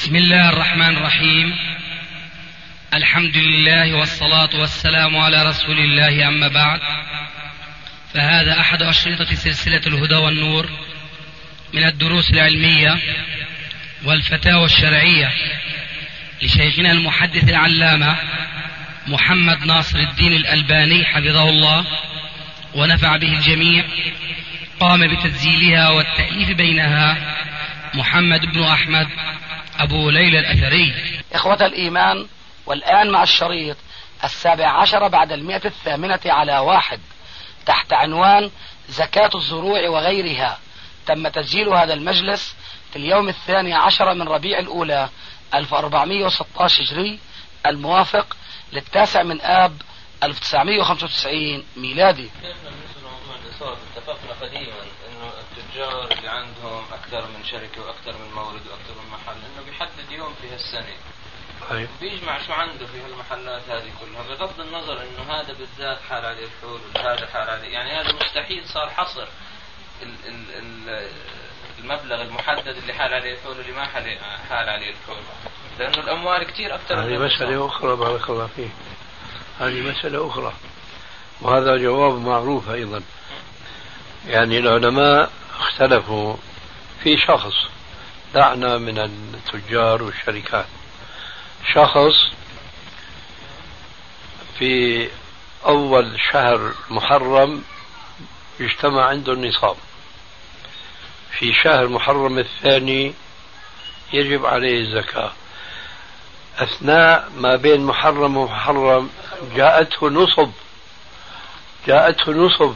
بسم الله الرحمن الرحيم. الحمد لله والصلاة والسلام على رسول الله، أما بعد، فهذا أحد أشرطة سلسلة الهدى والنور من الدروس العلمية والفتاوى الشرعية لشيخنا المحدث العلامة محمد ناصر الدين الألباني حفظه الله ونفع به الجميع. قام بتسجيلها والتأليف بينها محمد بن أحمد أبو ليلى الأثري. إخوة الإيمان، والآن مع الشريط 17 بعد 108 تحت عنوان زكاة الزروع وغيرها. تم تسجيل هذا المجلس في اليوم 12 من ربيع الأولى 1416 هجري، الموافق لل9 من آب 1995 ميلادي. اتفقنا قديما انه التجار اللي عندهم اكثر من شركه واكثر من مورد واكثر من محل انه بيحدد يوم في هالسنه، بيجمع شو عنده في هالمحلات هذه كلها، بغض النظر انه هذا بالذات حال عليه الحول وهذا حال عليه، يعني هذا مستحيل صار حصر المبلغ المحدد اللي حال عليه الحول واللي ما حال عليه الحول، لانه الاموال كثير اكثر. هذه مساله اخرى بارك الله فيك، هذه مساله اخرى، وهذا جواب معروف ايضا. يعني العلماء اختلفوا في شخص، دعنا من التجار والشركات، شخص في أول شهر محرم يجتمع عنده النصاب، في شهر محرم الثاني يجب عليه الزكاة، أثناء ما بين محرم ومحرم جاءته نصب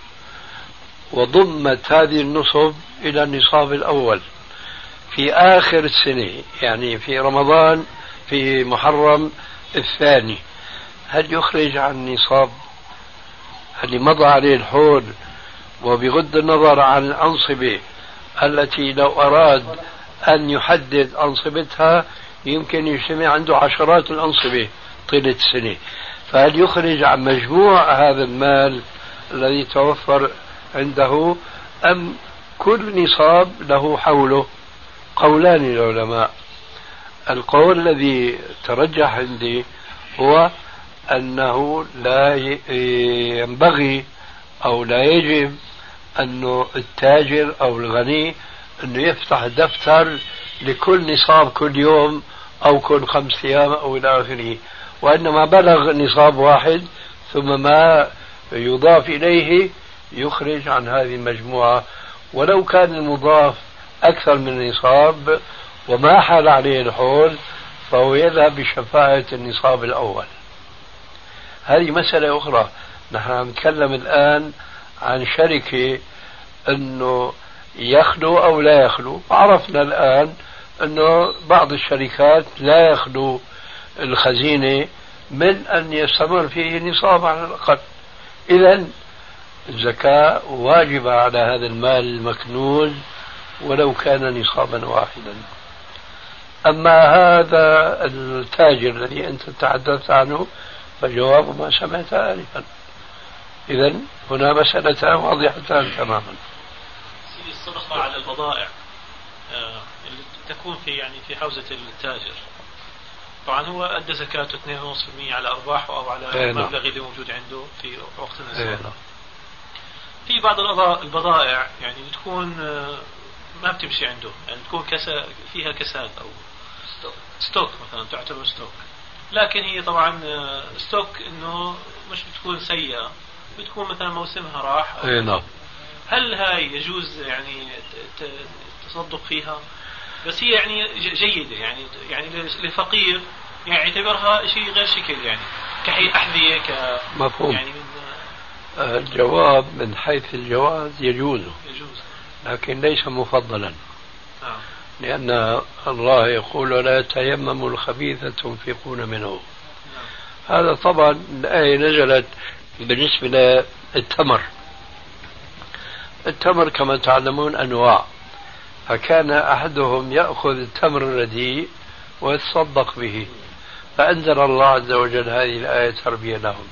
وضمت هذه النصب إلى النصاب الأول في آخر السنة، يعني في رمضان في محرم الثاني. هل يخرج عن النصاب اللي مضى عليه الحول، وبغض النظر عن الأنصبة التي لو أراد أن يحدد أنصبتها يمكن يجتمع عنده عشرات الأنصبة طيلة السنة، فهل يخرج عن مجموع هذا المال الذي توفر عنده، أم كل نصاب له حوله؟ قولان للعلماء. القول الذي ترجح عندي هو أنه لا ينبغي أو لا يجب أنه التاجر أو الغني أنه يفتح دفتر لكل نصاب كل يوم أو كل 5 أيام أو إلى آخره، وإنما بلغ نصاب واحد ثم ما يضاف إليه يخرج عن هذه المجموعة، ولو كان المضاف أكثر من النصاب وما حال عليه الحول فهو يذهب بشفاعة النصاب الأول. هذه مسألة أخرى. نحن نتكلم الآن عن شركة أنه يخلو أو لا يخلو. عرفنا الآن أنه بعض الشركات لا يخلو الخزينة من أن يستمر فيه نصاب على الأقل، إذن الزكاة واجبة على هذا المال المكنوز ولو كان نصابا واحدا. أما هذا التاجر الذي أنت تحدثت عنه فجواب ما سمعت آنفا. إذن هنا مسألتان واضحتان تماما. الصدقة على البضائع اللي تكون في حوزة التاجر، طبعا هو أدى زكاته 2.5% على أرباحه أو على المبلغ اللي موجود عنده في وقت النصاب. في بعض البضائع يعني بتكون ما بتمشي عنده، يعني بتكون فيها كساد أو ستوك مثلا، تعتبر ستوك، لكن هي طبعا ستوك إنه مش بتكون سيئة، بتكون مثلا موسمها راح. هل هاي يجوز يعني التصدق فيها؟ بس هي يعني جيدة، يعني للفقير يعني يعتبرها شيء غير شكل، يعني كحي أحذية مفهوم. يعني الجواب من حيث الجواز يجوز، لكن ليس مفضلا، لأن الله يقول ولا تيمموا الخبيث تنفقون منه. هذا طبعا الآية نزلت بالنسبة للتمر. التمر كما تعلمون أنواع، فكان أحدهم يأخذ التمر الرديء ويتصدق به، فأنزل الله عز وجل هذه الآية تربية لهم.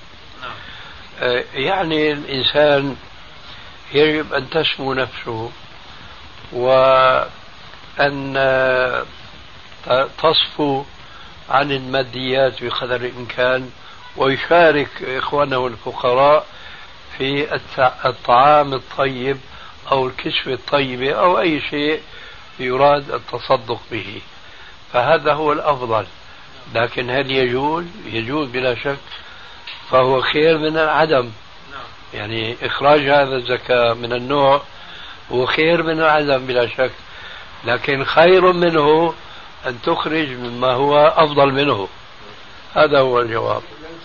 يعني الإنسان يجب أن تسمو نفسه وأن تصفو عن الماديات بقدر الإمكان، ويشارك إخوانه الفقراء في الطعام الطيب أو الكسوة الطيبة أو أي شيء يراد التصدق به، فهذا هو الأفضل. لكن هل يجوز؟ يجوز بلا شك، فهو خير من العدم. يعني إخراج هذا الزكاة من النوع هو خير من العدم بلا شك، لكن خير منه أن تخرج مما هو أفضل منه. هذا هو الجواب.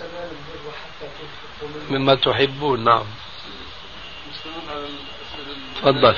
مما تحبون. نعم تفضل.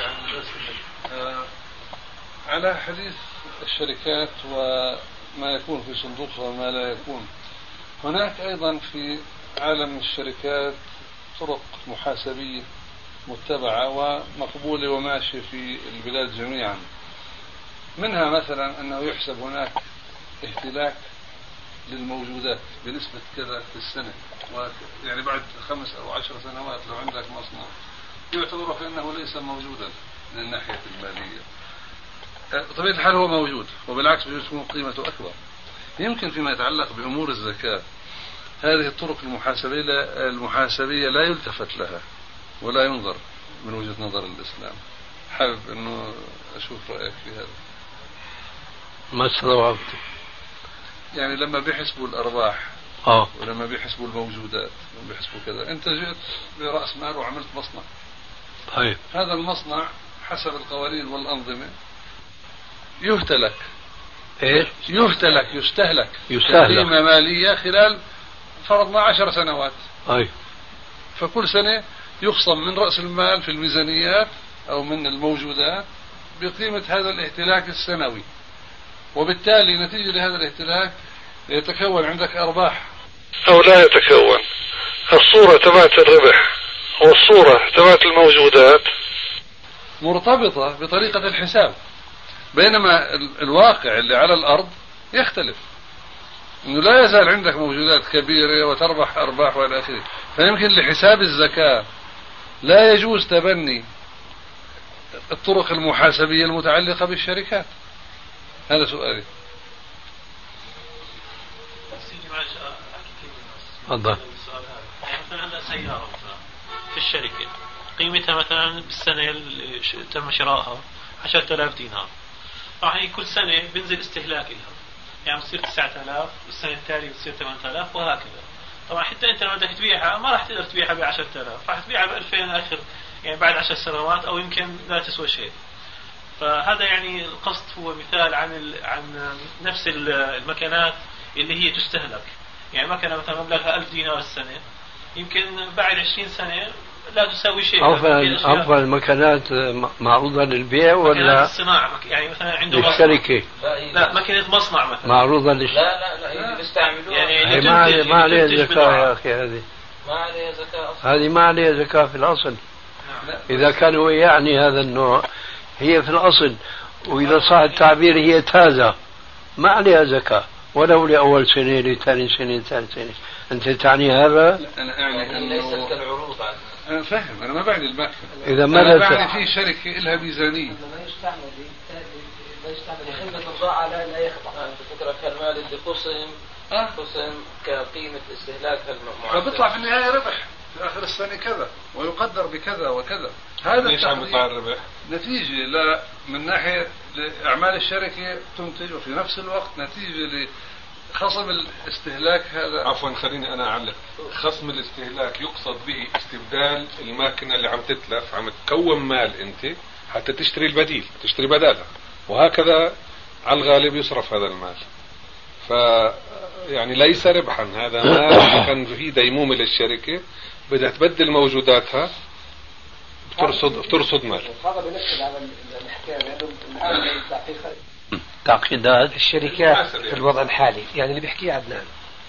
على حديث الشركات وما يكون في صندوقها وما لا يكون، هناك أيضا في عالم الشركات طرق محاسبية متبعة ومقبولة وماشية في البلاد جميعا. منها مثلا أنه يحسب هناك اهتلاك للموجودات بنسبة كذا في السنة، يعني بعد 5 أو 10 سنوات لو عندك مصنع يعتبر كأنه ليس موجودا من الناحية المالية. بطبيعة الحال هو موجود، وبالعكس بيكون قيمته أكبر. يمكن فيما يتعلق بأمور الزكاة هذه الطرق المحاسبية لا يلتفت لها ولا ينظر من وجهة نظر الإسلام. حابب أنه أشوف رأيك في هذا. ما استوعبت. يعني لما بيحسبوا الأرباح ولما بيحسبوا الموجودات لما بيحسبوا كذا، أنت جئت برأس مال وعملت مصنع. طيب هذا المصنع حسب القوانين والأنظمة يهتلك. إيش؟ يستهلك قيمة مالية خلال فرضنا 10 سنوات. فكل سنة يخصم من رأس المال في الميزانيات أو من الموجودات بقيمة هذا الاهتلاك السنوي، وبالتالي نتيجة لهذا الاهتلاك يتكون عندك أرباح أو لا يتكون. الصورة تبعت الربح والصورة تبعت الموجودات مرتبطة بطريقة الحساب، بينما الواقع اللي على الأرض يختلف، إنه لا يزال عندك موجودات كبيرة وتربح أرباح وإلى آخره. فيمكن لحساب الزكاة لا يجوز تبني الطرق المحاسبية المتعلقة بالشركات. هذا سؤالي. تفضل. مثلا عندنا سيارة في الشركة قيمتها مثلا بالسنة اللي تم شرائها 10,000 دينار، راح كل سنة بنزل استهلاك لها، يعني بتصير 9,000 والسنة التالية بتصير 8,000 وهكذا. طبعا حتى انت لما بدك تبيعها ما راح تقدر تبيعها ب 10,000، راح تبيعها ب 2,000 اخر، يعني بعد 10 سنوات او يمكن لا تسوى شيء. فهذا يعني القصد هو مثال عن نفس المكانات اللي هي تستهلك. يعني مكنة مثلا مبلغها 1000 دينار السنة، يمكن بعد 20 سنة لا تساوي شيء. أفضل المكنات معروضة للبيع ولا الصناعة؟ يعني مثلا عنده للشركة؟ لا مكنة مصنع مثلا معروضة لا بيستعملوها. يعني ما عليها زكاة يا أخي. هذه ما عليها زكاة أصلا. هذه ما عليها زكاة في الأصل. إذا كان هو يعني هذا النوع هي في الأصل، وإذا صح التعبير هي تازة ما عليها زكاة، ولو لأول سنة لثاني سنة ثالث سنة. أنت تعني هذا؟ أنا أعني ليست كالعروض. أنا فاهم، أنا ما بعد المكنة. إذا ما بعد في شركة لها ميزانية. ما يستعمل خدمة البضاعة لا يخضع. أنت فكرة كالمال اللي قسم كقيمة استهلاك المعدل، فبيطلع في النهاية ربح في آخر السنة كذا ويقدر بكذا وكذا. هذا ليش عم يطلع الربح؟ نتيجة من ناحية لأعمال الشركة تنتج، وفي نفس الوقت نتيجة لخصم الاستهلاك هذا. عفوا خليني أنا أعلق. خصم الاستهلاك يقصد به استبدال الماكينة اللي عم تتلف، عم تكون مال أنت حتى تشتري البديل، تشتري بدالها، وهكذا على الغالب يصرف هذا المال. يعني ليس ربحا، هذا مال كان فيه ديمومة للشركة بدها تبدل موجوداتها بترصد مال. هذا بنفس على الحكاية لأنه تعقيدات الشركات في الوضع الحالي. يعني اللي بيحكيه عدنان،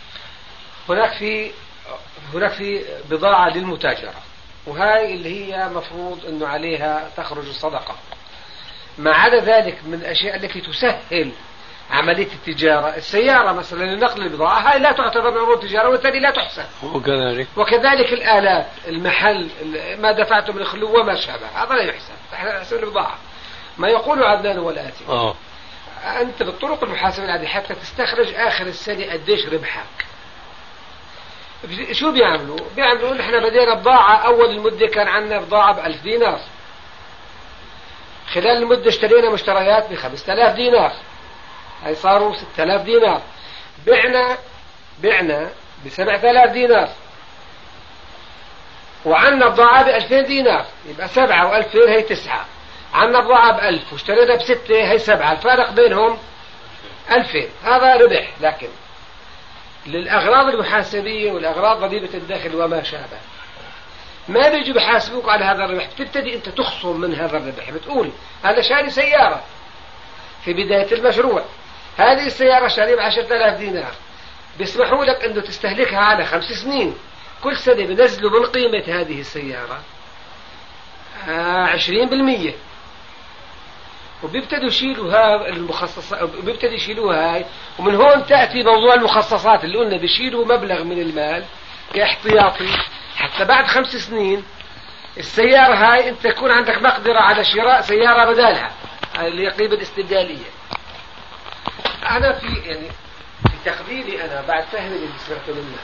هناك في بضاعة للمتاجرة، وهاي اللي هي مفروض انه عليها تخرج الصدقة. ما عدا ذلك من الاشياء التي تسهل عملية التجارة، السيارة مثلا لنقل البضاعة هاي لا تعتبر من عروض التجارة وبالتالي لا تحسن. وكذلك الآلات، المحل، ما دفعته من الخلو وما شابه، هذا لا يحسن، يحسن البضاعة. ما يقول عدنان هو الآتي: أنت بالطرق المحاسبة العادية حتى تستخرج آخر السنة قديش ربحك. شو بيعملوا؟ نحن بدينا بضاعة أول المدة كان عندنا بضاعة ب1000 دينار، خلال المدة اشترينا مشتريات ب5000 دينار، هاي صاروا 6000 دينار. بعنا ب7000 دينار، وعندنا بضاعة ب2000 دينار، يبقى 7 و2000 هي 9. عندنا بضاعة ب1000 واشترينا ب6 هي 7، الفارق بينهم 2000، هذا ربح. لكن للأغراض المحاسبية والأغراض ضريبة الدخل وما شابه ما بيجوا بحاسبوك على هذا الربح، بتبتدي أنت تخصم من هذا الربح، بتقول أنا شاري سيارة في بداية المشروع، هذه السيارة شاري ب10,000 دينار، بيسمحوا لك أنه تستهلكها على 5 سنين، كل سنة بنزلوا من قيمة هذه السيارة 20%، وبيبتدوا يشيلوا المخصصات، وبيبتدوا يشيلوها هاي. ومن هون تأتي موضوع المخصصات اللي قلنا بيشيلوا مبلغ من المال كاحتياطي حتى بعد 5 سنين السيارة هاي انت يكون عندك مقدرة على شراء سيارة بدالها، اللي هي قيمة الاستبدالية. أنا في تقديري أنا بعد فهمي اللي سمعت منه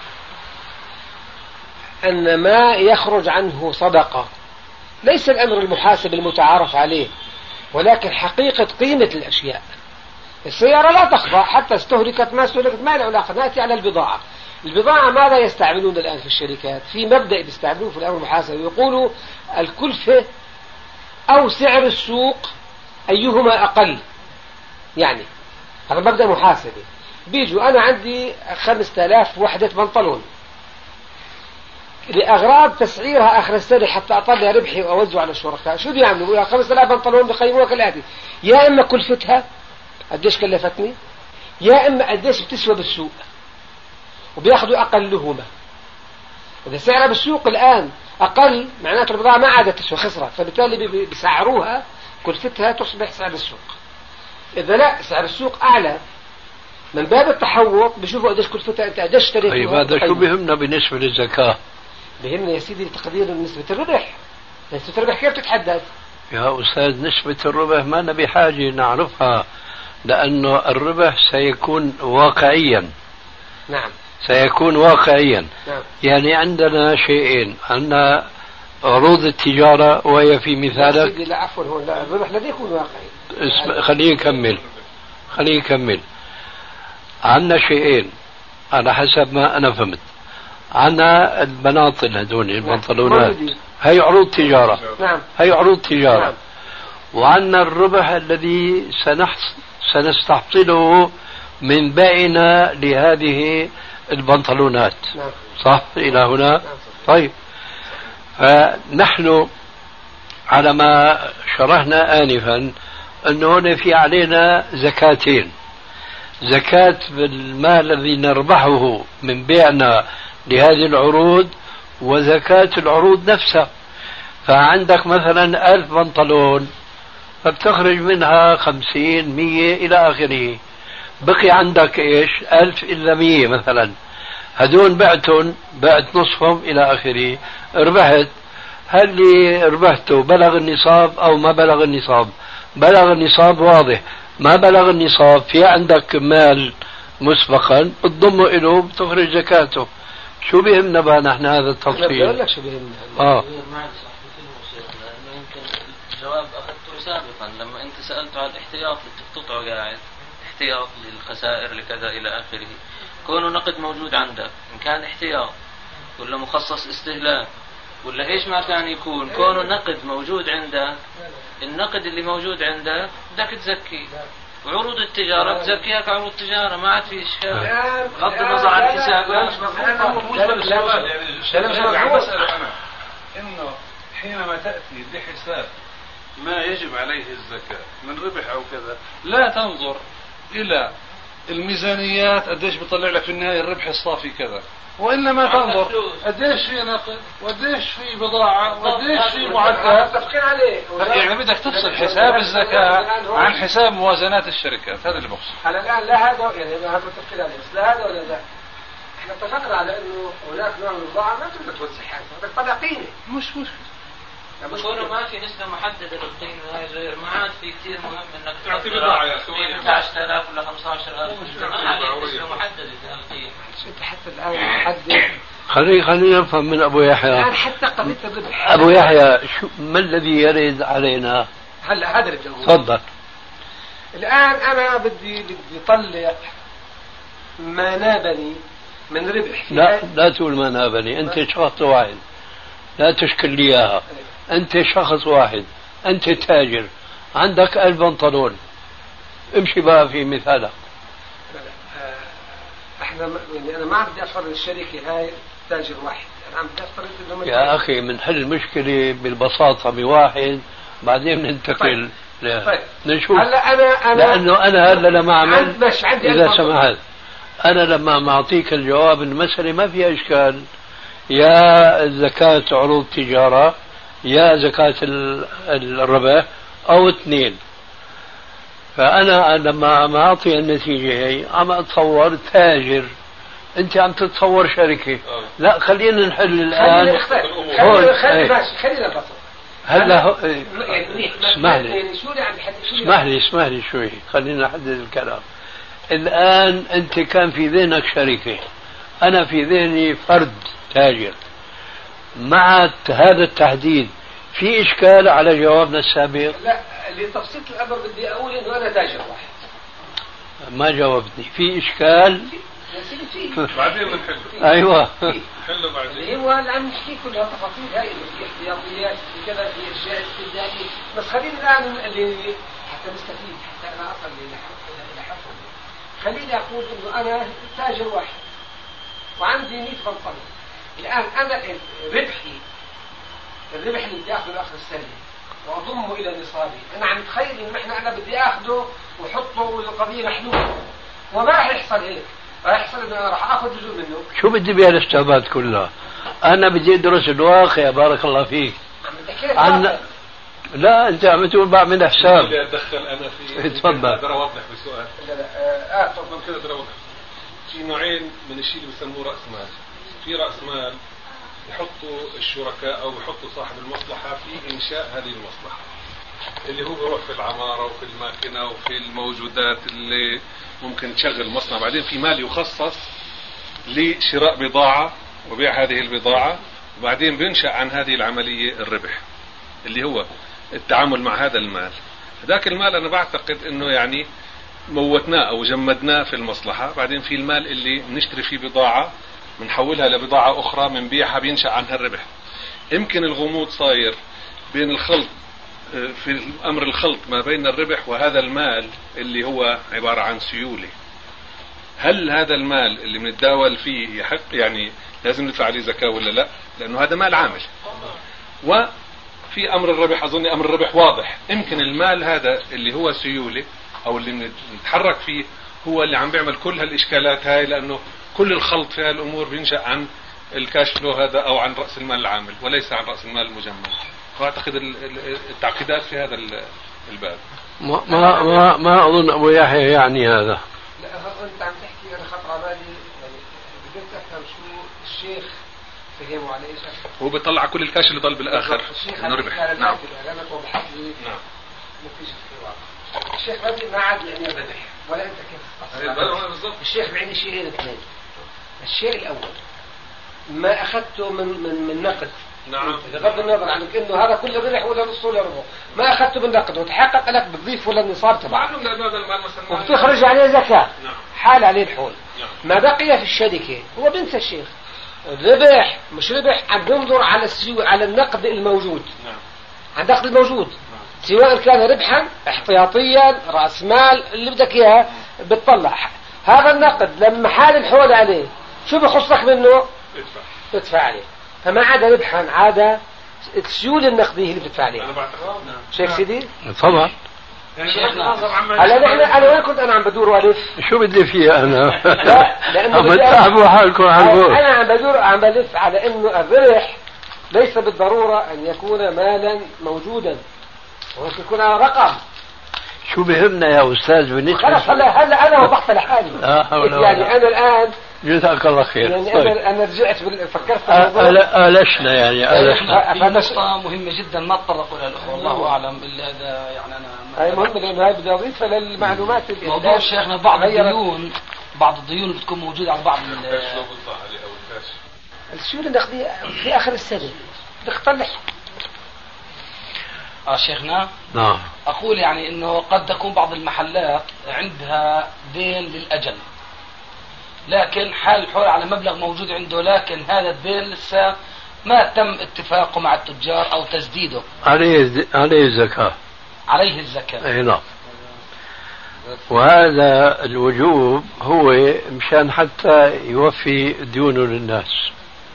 أن ما يخرج عنه صدقة ليس الأمر المحاسب المتعارف عليه، ولكن حقيقة قيمة الأشياء. السيارة لا تخضع حتى استهلكت ما استهلكت، ما له علاقة. نأتي على البضاعة. البضاعة ماذا يستعملون الآن في الشركات؟ في مبدأ يستعملوه في الأمر المحاسبي، يقولوا الكلفة أو سعر السوق أيهما أقل. يعني هذا مبدأ محاسبي. بيجوا أنا عندي 5000 وحدة بنطلون لأغراض تسعيرها آخر السنة حتى أطلع ربحي وأوزع على الشركاء. شو بيعملوا؟ 5000 بنطلون بقيموها كالآتي: يا إما كلفتها قديش كلفتني، يا إما قديش بتسوى بالسوق، وبياخذوا أقلهما. إذا سعرها بالسوق الآن أقل معناته البضاعة ما عادت تسوى، خسرت، فبالتالي بيسعروها كلفتها تصبح سعر السوق. إذا لا سعر السوق أعلى، من باب التحوط بيشوفوا قديش كلفتها، أنت قديش اشتريت. طيب هذا شو بيهمنا بالنسبة للزكاة؟ بيهمنا يا سيدي تقدير نسبة الربح. نسبة الربح كيف تتحدد؟ يا أستاذ نسبة الربح ما نبي حاجة نعرفها، لأنه الربح سيكون واقعيا. نعم سيكون واقعيا. نعم. يعني عندنا شيئين: عندنا عروض التجارة وهي في مثالك. لا عفوا، هون لا، الربح لا يكون واقعي. خليني أكمل. عندنا شيئين على حسب ما أنا فهمت. عندنا البناطل هدول البنطلونات، هي عروض تجارة. نعم. هي عروض تجارة. نعم. وعندنا الربح الذي سنستحصله من بيعنا لهذه البنطلونات. نعم. صح إلى هنا؟ نعم. طيب، فنحن على ما شرحنا آنفا أنه هنا في علينا زكاتين: زكاة بالمال الذي نربحه من بيعنا لهذه العروض، وزكاة العروض نفسها. فعندك مثلا 1000 بنطلون، فبتخرج منها 50 100 إلى آخره، بقي عندك إيش 1000 إلا 100 مثلا، هدول بعت نصفهم إلى آخره، ربحت. هل اللي ربحته بلغ النصاب أو ما بلغ النصاب؟ بلغ النصاب واضح. ما بلغ النصاب في عندك مال مسبقا بتضمه إله بتخرج زكاته. شو بيهمنا بقى نحن هذا التفصيل؟ بقول لك شو بيهمنا. يمكن الجواب أخذته سابقا لما أنت سألته على الاحتياط اللي بتقطعه قاعد، احتياط للخسائر لكذا إلى آخره. كونه نقد موجود عندك، إن كان احتياط ولا مخصص استهلاك ولا إيش ما كان يكون، كونه نقد موجود عندك، النقد اللي موجود عندك بدك تزكي. وعروض التجارة بتزكيها كعروض تجارة، ما عاد في إشكال بغض النظر عن الحسابات. إنه حينما تأتي بحساب ما يجب عليه الزكاة من ربح أو كذا، لا تنظر إلى الميزانيات قديش بيطلع لك في النهاية الربح الصافي كذا، وإنما تنظر قديش في نقد وقديش في بضاعة وقديش في معدات. متفقين عليه. يعني بدك تفصل حساب الزكاة عن حساب موازنات الشركات، هذا اللي بقصد. على الآن لا هذا يعني هذا متفقين عليه، بس لا هذا ولا لا. احنا اتفقنا على انه هناك نوع من البضاعة ما تقدر توزعها، بدك تطلع قيمة. مش بكونه ما في نسبة محددة للقيمة هاي غير ما عاد في كثير مهم انك تعطي بضاعة يا اخي 18000 ولا 15000 ما عاد نسبة محددة للقيمة. انت حتى الان محدد. خلينا نفهم من ابو يحيى. الان حتى قضية الربح. ابو يحيى ما الذي يرد علينا؟ هلا هذا اللي بدي اقوله. تفضل. الان انا بدي اطلع ما نابني من ربح. لا تقول ما نابني، انت شخص واحد، لا تشكل لي اياها. انت شخص واحد، انت تاجر، عندك 1000 بنطلون، امشي بقى في مثالك. احنا يعني انا ما عم بدي افرض الشركه هاي تاجر واحد، انا عم بدي افرض انه يا اخي بنحل المشكله بالبساطه بواحد، بعدين ننتقل. طيب. نشوف. هلا انا لانه انا هلا لما اعمل عندي اذا سمحت، انا لما اعطيك الجواب المساله ما فيها اشكال، يا زكاه عروض تجاره يا زكاه الربح او اثنين. فأنا لما أعطي النتيجة هي عم أتصور تاجر، أنت عم تتصور شركة. لا خلينا نحل الآن. خلينا نبسط. هلا اسمح لي شوي، خلينا نحدد الكلام. الآن أنت كان في ذهنك شركة، أنا في ذهني فرد تاجر. مع هذا التحديد في إشكال على جوابنا السابق؟ لا، لتبسيط الأمر بدي أقول إنه أنا تاجر واحد. ما جاوبتني. في إشكال؟ بعدين بنحل. أيوة حله بعدين. هو اللي عم نحكي كلها تفاصيل هاي، في احتياطيات في كذا، في أشياء استبدالية، بس خلينا الآن اللي حتى نستفيد، حتى أنا أصل إلى حفظ. خليني أقول إنه أنا تاجر واحد وعندي 100 بنطلون. الآن أنا الربح اللي بدي اخذه اخر السنه واضمه الى نصابي، انا عم اتخيل انه انا بدي اخذه واحطه والقضيه محلوله، وما راح يحصل هيك. راح يحصل انه انا راح اخذ جزء منه. شو بدي بهالاستعباد كلها؟ انا بدي ادرس الواقع. بارك الله فيك. لا انت عم تقول بعمل حساب. بدي اتدخل انا في. تفضل. اقدر اوضح بسؤال. لا تفضل كده اقدر اوضح. في نوعين من الشيء اللي بسموه راس مال. في راس مال يحطوا الشركاء أو يحطوا صاحب المصلحة في إنشاء هذه المصلحة، اللي هو بيروح في العمارة وفي الماكينة وفي الموجودات اللي ممكن تشغل مصنع. بعدين في مال يخصص لشراء بضاعة وبيع هذه البضاعة، وبعدين بينشأ عن هذه العملية الربح اللي هو التعامل مع هذا المال. ذاك المال أنا بعتقد أنه يعني موتناه أو جمدناه في المصلحة. بعدين في المال اللي بنشتري فيه بضاعة بنحولها لبضاعة أخرى بنبيعها بينشأ عنها الربح. يمكن الغموض صاير بين الخلط، في أمر الخلط ما بين الربح وهذا المال اللي هو عبارة عن سيولة. هل هذا المال اللي بنتداول فيه يحق يعني لازم ندفع عليه زكاة ولا لا؟ لأنه هذا مال عامل. وفي أمر الربح أظن أمر الربح واضح. يمكن المال هذا اللي هو سيولة أو اللي بنتحرك فيه هو اللي عم بيعمل كل هالإشكالات هاي، لأنه كل الخلط في هالأمور بينشأ عن الكاش فلو هذا أو عن رأس المال العامل وليس عن رأس المال المجمد. فأعتقد التعقيدات في هذا الباب. ما أظن أبو يحيى يعني هذا. لا أنت عم تحكي أنا خطر على بالي يعني بديت أفهم شو الشيخ فهموا على إيش. هو بيطلع كل الكاش اللي ضل بالآخر إنه ربح. نعم. نعم. الشيخ بدي ما عاد يعني ربح ولا أنت كيف. الشيخ بعيني شيئين اثنين. الشيء الأول ما أخذته من نقد. نعم. بغض النظر عن انه هذا كله ربح ولا نص ولا ربع، ما اخذته بالنقد وتحقق لك بتضيف ولا النصاب تبعه وبتخرج عليه زكاة. نعم. حال عليه الحول. نعم. ما بقي في الشركة هو بنسى الشيخ الربح مش ربح، عم بنظر على النقد الموجود. نعم. على النقد الموجود سواء كان ربحا احتياطيا راس مال اللي بدك اياه بتطلع هذا النقد لما حال الحول عليه شو بخصك منه؟ تدفع عليه. فما عاد ربحا، عاد السيولة النقدية اللي بتدفع عليها. شايف سيدي؟ طبعا. أنا وين كنت أنا عم بدور والف؟ شو بدي فيها أنا؟ لأنه عم تتعبوا حالكم على البور. أنا عم بدور عم بلف على إنه الربح ليس بالضرورة أن يكون مالا موجودا، ممكن يكون رقم. شو بهمنا يا أستاذ بالنسبة خلاص هلا أنا وضحت لحالي. يعني أنا الآن جزاك الله خير. يعني طيب. أنا رجعت فكرت في الموضوع. آلشنا يعني آلشنا. في نقطة مهمة جدا ما تطرقوا لها الأخوة، الله أعلم إلا هذا يعني أنا هاي مهمة لأنه هاي بدي أضيفها للمعلومات. موضوع شيخنا بعض الديون بتكون موجودة على بعض السيولة النقدية في آخر السنة بدك تطلع. شيخنا نعم. أقول يعني أنه قد تكون بعض المحلات عندها دين للأجل، لكن حال الحول على مبلغ موجود عنده، لكن هذا الدين لسه ما تم اتفاقه مع التجار أو تسديده. عليه الزكاة. عليه الزكاة. أي نعم. وهذا الوجوب هو مشان حتى يوفي ديونه للناس.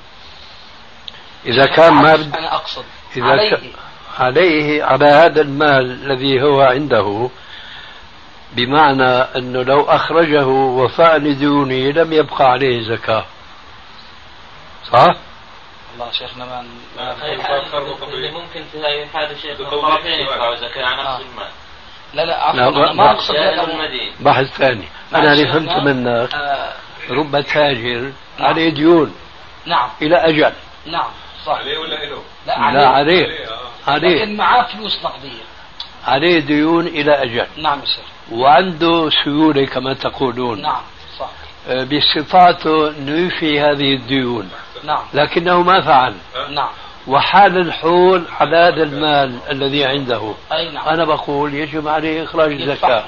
إذا كان ما أنا أقصد عليه على هذا المال الذي هو عنده، بمعنى أنه لو أخرجه وفاء لديونه لم يبقى عليه زكاة. صح؟ الله شيخنا ما اللي ممكن في هاي الحالة شيخنا الطرفين يدفعوا زكاة على نفس المال. لا أنا ما أقصد بحث ثاني. أنا اللي فهمت منك رب تاجر عليه ديون. نعم. إلى أجل. نعم صح. عليه ولا إله؟ لا عليه. لكن معاه فلوس نقدية. عليه ديون إلى أجل. نعم يا شيخ. وعنده سيولة كما تقولون. نعم صح. باستطاعته أنه يفي هذه الديون. نعم. لكنه ما فعل. نعم. وحال الحول على هذا المال الذي عنده. أي نعم. أنا بقول يجب عليه إخراج الزكاة.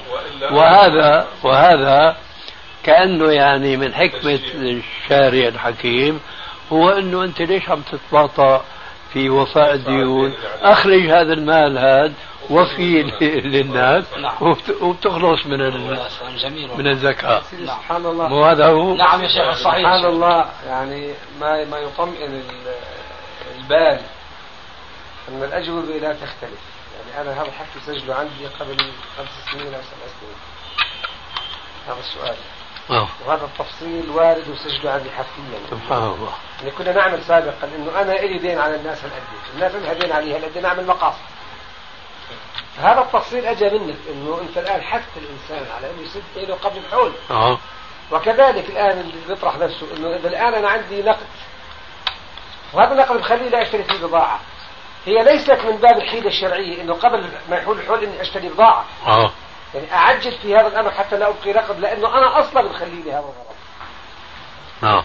وهذا كأنه يعني من حكمة الشارع الحكيم هو أنه أنت ليش عم تتباطأ في وفاء الديون؟ أخرج هذا المال هذا وفي للناس وبتخلص من الزكاة. سبحان الله. وهذا هو. نعم يا شيخ صحيح. سبحان الله. يعني ما يطمئن البال أن الأجوبة لا تختلف. يعني أنا هذا الحكي سجله عندي قبل 5 سنين أو 7 سنين هذا السؤال. وهذا التفصيل وارد وسجله عندي حرفيا. سبحان الله. يعني كنا نعمل سابقا انه انا الي دين على الناس هالقد، الناس لها دين عليها هالقد، نعمل مقاصد. هذا التفصيل اجى منك انه انت الان حث الانسان على انه يسد دينه قبل الحول. وكذلك الان اللي بيطرح نفسه انه اذا الان انا عندي نقد وهذا النقد بخليه لا اشتري فيه بضاعه، هي ليست من باب الحيلة الشرعية انه قبل ما يحول الحول اني اشتري بضاعة. يعني اعجل في هذا الامر حتى لا ابقي نقد، لانه انا اصلا بخلي لي هذا الغرض.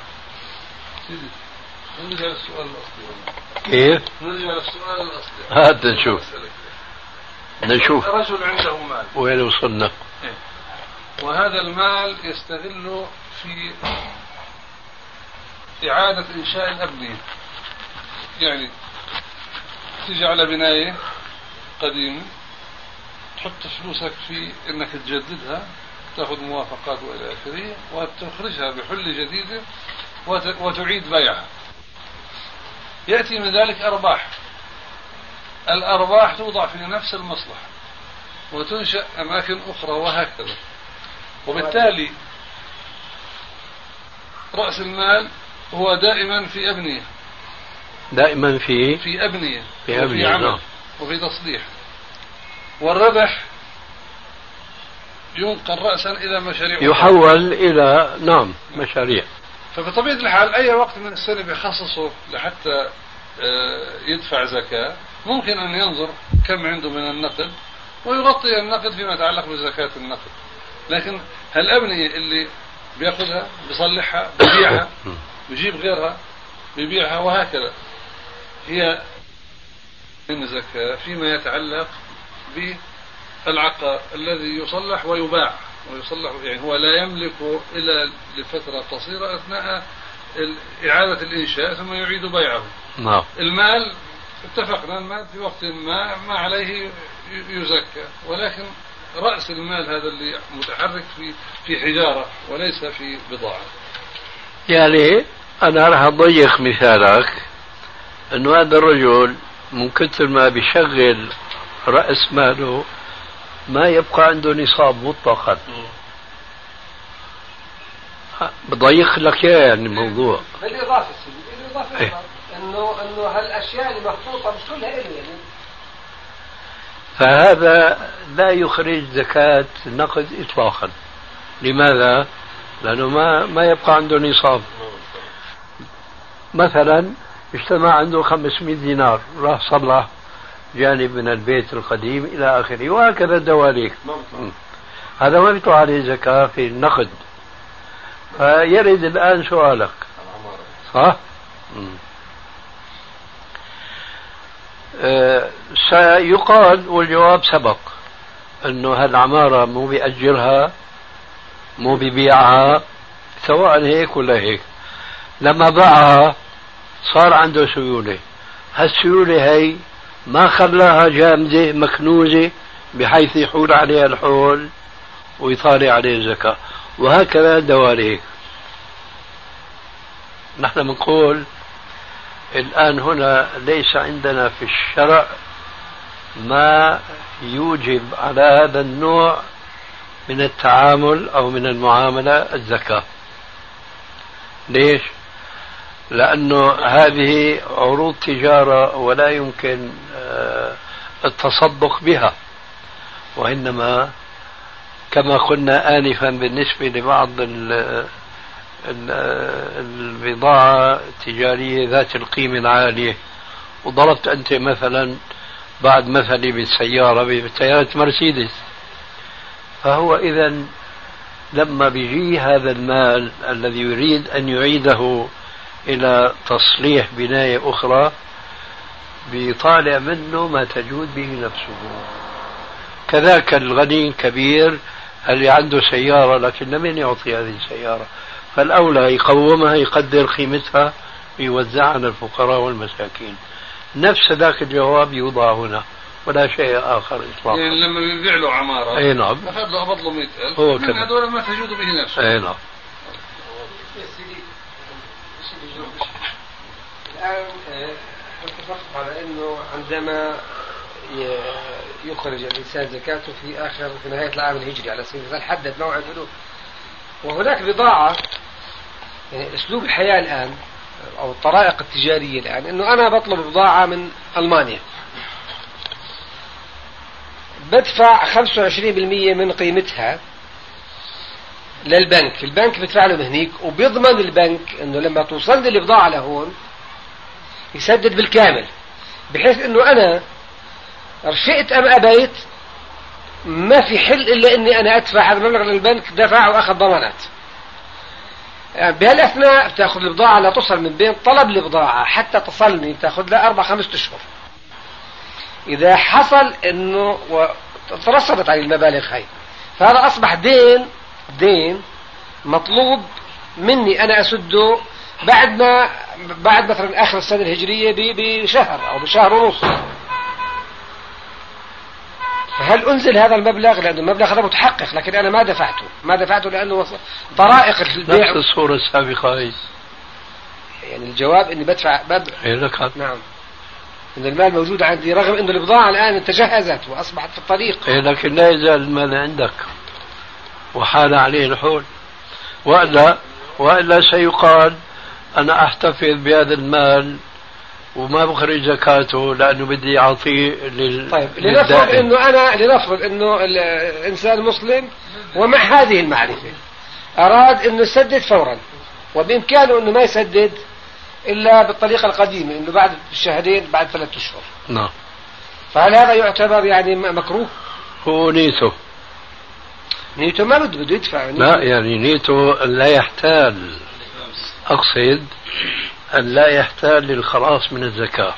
نرجع للسؤال الاصلي. كيف؟ نرجع للسؤال الاصلي. هات نشوف رجل عنده مال وين وصلنا. وهذا المال يستغله في إعادة إنشاء الأبنية. يعني تيجي على بناية قديمة تحط فلوسك في إنك تجددها، تأخذ موافقات وإلى آخره، وتخرجها بحلة جديدة وتعيد بيعها. يأتي من ذلك أرباح. الأرباح توضع في نفس المصلحة وتنشأ أماكن أخرى وهكذا. وبالتالي رأس المال هو دائما في أبنية، دائما في أبنية وفي عمل وفي تصليح. والربح ينقل رأسا إلى مشاريع، يحول إلى مشاريع. فبطبيعة الحال أي وقت من السنة بيخصصه لحتى يدفع زكاة، ممكن أن ينظر كم عنده من النقد ويغطي النقد فيما يتعلق بزكاة النقد. لكن هالأبنية اللي بيأخذها بيصلحها بيبيعها بيجيب غيرها بيبيعها وهكذا، هي من زكاة فيما يتعلق بالعقار الذي يصلح ويباع ويصلح. يعني هو لا يملك إلا لفترة قصيرة أثناء إعادة الإنشاء ثم يعيد بيعه. المال اتفقنا المال في وقت ما عليه يزكى، ولكن رأس المال هذا اللي متحرك في حجارة وليس في بضاعة. يعني أنا راح أضيق مثالك أنه هذا الرجل من كثر ما بيشغل رأس ماله ما يبقى عنده نصاب مطلقا. بضيق لك يعني الموضوع. بالإضافة إنه هالأشياء اللي مخطوطة مش كلها إلي يعني. فهذا لا يخرج زكاة نقد إطلاقا. لماذا؟ لأنه ما يبقى عنده نصاب. مثلا اجتمع عنده 500 دينار، راح صلح جانب من البيت القديم إلى آخره، وهكذا الدواليك. هذا ما بيطلع عليه زكاة في النقد. فيرد الآن سؤالك، صح؟ سيقال والجواب سبق أنه هالعمارة مو بيأجرها مو بيبيعها، سواء هيك ولا هيك. لما باعها صار عنده سيولة، هالسيولة هي ما خلاها جامدة مكنوزة بحيث يحول عليها الحول ويطالع عليه الزكاة، وهكذا دواليك. نحن بنقول الآن هنا ليس عندنا في الشرع ما يوجب على هذا النوع من التعامل أو من المعاملة الزكاة. ليش؟ لأنه هذه عروض تجارة ولا يمكن التصدق بها، وإنما كما قلنا آنفا بالنسبة لبعض البضاعة التجارية ذات القيمة العالية، وضربت أنت مثلا بعد مثلي بالسيارة بسيارة مرسيدس، فهو إذن لما بيجي هذا المال الذي يريد أن يعيده إلى تصليح بناية أخرى بيطالع منه ما تجود به نفسه. كذاك الغني الكبير اللي عنده سيارة لكن لمن يعطي هذه السيارة؟ فالأولى يقومها، يقدر قيمتها، يوزعها على الفقراء والمساكين. نفس ذاك الجواب يوضع هنا ولا شيء آخر إطلاقا. يعني لما بيبيع له عمارة أي نعم أخذ له قبض له 100,000 هو من كذا. هذول ما تجود به نفسه. أي نعم. الآن اتفقت على أنه عندما يخرج الإنسان زكاته في نهاية العام الهجري على سبيل المثال، حدد موعد البلوغ. وهناك بضاعة، يعني أسلوب الحياة الآن أو الطرائق التجارية الآن أنه أنا بطلب بضاعة من ألمانيا، بدفع 25% من قيمتها للبنك، البنك بدفع له هنيك، وبيضمن البنك أنه لما توصل لي البضاعة لهون يسدد بالكامل، بحيث أنه أنا رفقت أم أبيت ما في حل إلا أني أنا أدفع هذا المبلغ للبنك، دفع وأخذ ضمانات. يعني بهالأثناء تأخذ البضاعة لا تصل من بين طلب البضاعة حتى تصلني تأخذ لها 4-5 أشهر. إذا حصل أنه ترصدت على المبالغ هاي، فهذا أصبح دين مطلوب مني أنا أسده بعد مثلا آخر السنة الهجرية بشهر أو بشهر ونص. هل أنزل هذا المبلغ؟ لأنه المبلغ هذا متحقق لكن أنا ما دفعته لأنه طرائق البيع نفس الصورة السابقة هي. يعني الجواب إني بدفع نعم، إن المال موجود عندي رغم إنه البضاعة الآن تجهزت وأصبحت في الطريق، لكن لا يزال المال عندك وحال عليه الحول، وإلا سيقال أنا أحتفظ بهذا المال وما بخرج زكاته لأنه بدي أعطيه طيب لنفرض إنه الإنسان مسلم ومع هذه المعرفة أراد إنه يسدد فورا، وبإمكانه إنه ما يسدد إلا بالطريقة القديمة إنه بعد شهرين بعد 3 أشهر. نعم. فهل هذا يعتبر يعني مكروه؟ هو نيته ما بده يدفع. لا يعني نيته أن لا يحتال، أقصد أن لا يحتال للخلاص من الزكاة.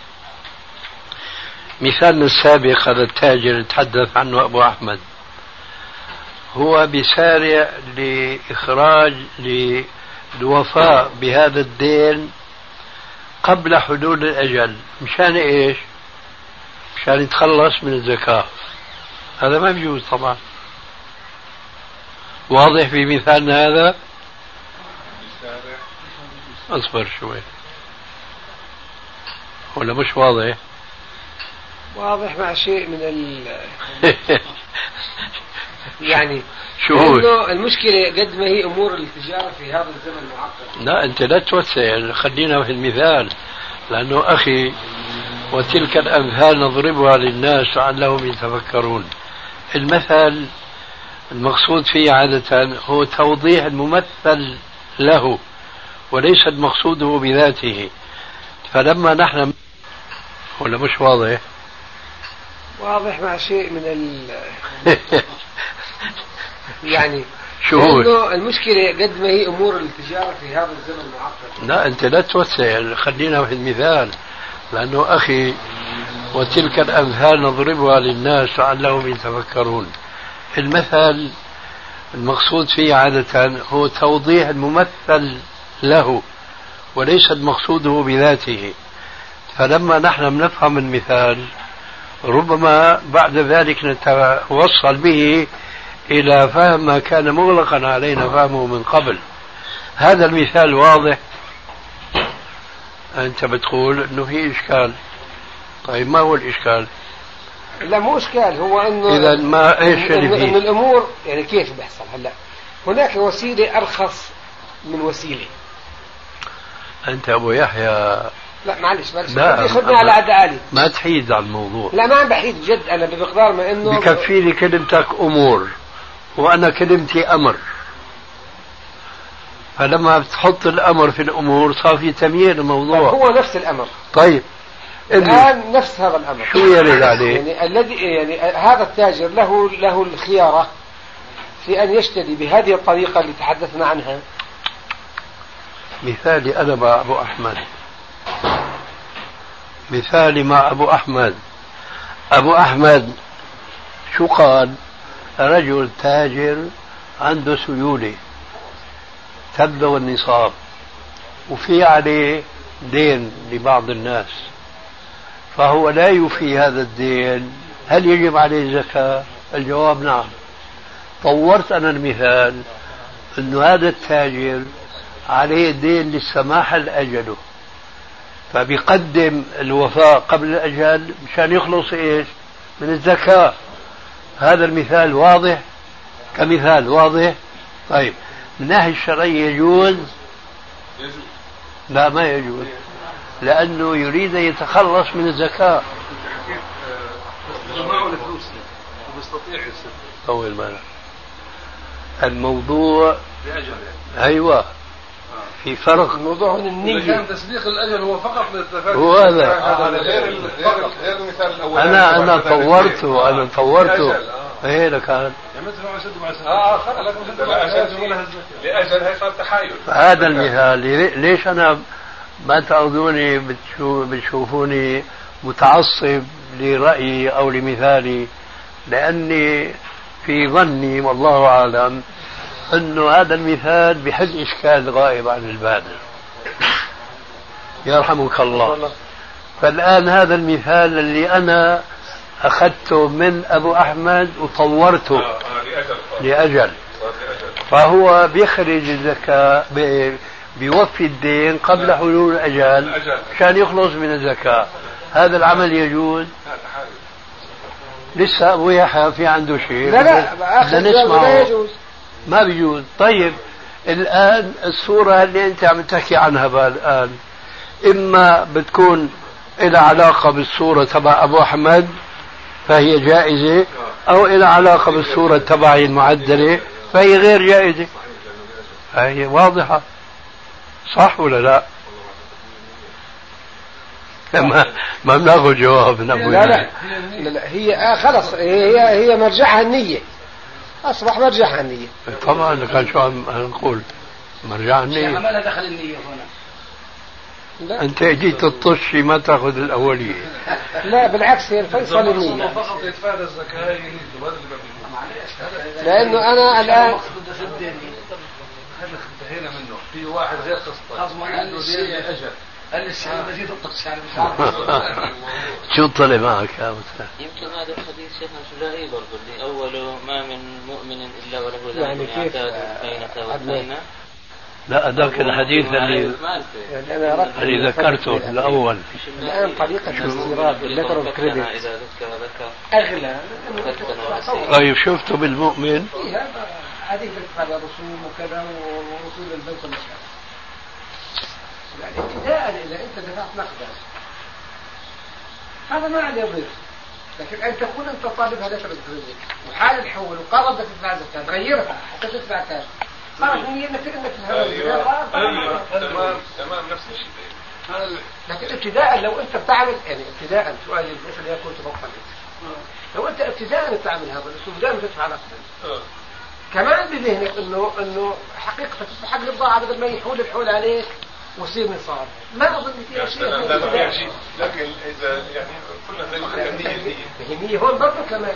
مثالنا السابق هذا التاجر تحدث عنه أبو أحمد، هو بيسارع لإخراج للوفاء بهذا الدين قبل حلول الأجل. مشان إيش؟ مشان يتخلص من الزكاة. هذا ما بيجوز طبعا. واضح في مثالنا هذا؟ أصبر شوي، ولا مش واضح؟ واضح مع شيء من يعني شو المشكلة قد ما هي أمور التجارة في هذا الزمن معقد. لا أنت لا توسع، خلينا في المثال، لأنه أخي وتلك الأمثال نضربها للناس لعلهم يتفكرون. المثل المقصود فيه عادة هو توضيح الممثل له وليس المقصود بذاته. فلما نحن ولا مش واضح؟ واضح مع شيء من يعني شهود. المشكلة قد ما هي أمور التجارة في هذا الزمن معقد. لا أنت لا توسع، خلينا في المثال، لأنه أخي وتلك الأمثال نضربها للناس لعلهم يتفكرون. المثل المقصود فيه عادة هو توضيح الممثل له وليس المقصود بذاته. فلما نحن نفهم المثال ربما بعد ذلك نتوصل به إلى فهم ما كان مغلقا علينا فهمه من قبل. هذا المثال واضح. أنت بتقول أنه في إشكال. طيب ما هو الإشكال؟ لا مو إشكال، هو أنه إذا ما إيش اللي فيه؟ إن الأمور يعني كيف بيحصل هلا هناك وسيلة أرخص من وسيلة. أنت أبو يحيى لا معلش خذنا على عد عالي، ما تحيد على الموضوع. لا ما عم بحيد بجد، أنا بمقدار ما إنه بكفيني كلمتك أمور وأنا كلمتي أمر، فلما بتحط الأمر في الأمور صار في تمييز الموضوع. هو نفس الأمر. طيب الآن نفس هذا الأمر شو يرد عليه؟ يعني الذي يعني هذا التاجر له الخيارة في أن يشتري بهذه الطريقة اللي تحدثنا عنها. مثالي أنا مع أبو أحمد، مثالي مع أبو أحمد. أبو أحمد شو قال؟ رجل تاجر عنده سيولة تبلغ النصاب وفي عليه دين لبعض الناس، فهو لا يوفي هذا الدين، هل يجب عليه زكاة؟ الجواب نعم. طورت أنا المثال أنه هذا التاجر عليه دين للسماح لأجله، فبيقدم الوفاء قبل الأجل مشان يخلص إيش؟ من الزكاة. هذا المثال واضح كمثال واضح. طيب من الناحية الشرعية يجوز؟ لا ما يجوز، لأنه يريد أن يتخلص من الزكاة. أول ما الموضوع أيوة في فرق. الموضوع من النية. كان تسبيق الأجل هو فقط للتفاكر. هو هذا غير المثال الأول. أنا طورته هيك كان. لأجل هي صار تحايل. هذا المثال ليش أنا ما تأخذوني بتشوفوني متعصب لرأيي أو لمثالي؟ لأني في ظني والله أعلم أنه هذا المثال بحل إشكال غائب عن البال. يرحمك الله. فالآن هذا المثال اللي أنا أخذته من أبو أحمد وطورته لأجل، فهو بيخرج الزكاة بيوفي الدين قبل حلول الأجل عشان يخلص من الزكاة. هذا العمل يجوز؟ لسه أبو يحيى في عنده شيء. لا لا يجوز، ما بيجوز. طيب الآن الصورة اللي أنت عم تحكي عنها الآن إما بتكون إلى علاقة بالصورة تبع أبو أحمد فهي جائزة، أو إلى علاقة بالصورة تبعي المعدلة فهي غير جائزة. هي واضحة صح ولا لا؟ ما بناخذ جواب من أبو لا هي خلص هي مرجعها النية، أصبح مرجعها النية. طبعا كان شو عم نقول مرجعها النية. ما لها دخل النية هنا. لا. أنت جيت تطشي ما تأخذ الأولية. لا بالعكس هي الفيصل النية. فقط يتفادى الزكاة لأنه أنا الآن انتهينا منه. في واحد غير قسطي عنده دين لأجل. شو طلع معك يا أستاذ؟ يمكن هذا الحديث شيخنا شجاعي برضه اللي أوله ما من مؤمن إلا وله يعني ذنب يعتاد البينة والبينة. لا هذاك الحديث اللي ذكرته الأول. الآن طريقة الاستيراد اللتر اوف كريدت إذا ذكر أغلى. طيب شفته بالمؤمن هذه بتدفع رسوم وكذا ورسوم البنك والمشروع. يعني ابتداء إذا أنت دفعت نقدا هذا ما عليه ضيف. لكن أن تكون أنت طالب هدف الرزق وحال الحول وقرر بدك تدفع زكاة تغيرها حتى تدفع كاش خلاص هي انك تمام نفس الشيء. لكن ابتداء لو انت بتعمل يعني ابتداء سؤال الاسئله اللي كنت بفكر لو انت ابتداء بتعمل هذا الاسلوب دائما تدفع نقدا كمان بذهنك انه حقيقه تدفع حق البضاعه بدل ما يحول الحول عليك ويصير نصاب ما اظن فيها شيء. لا شيء لكن اذا يعني كلها النية هون برضه كمان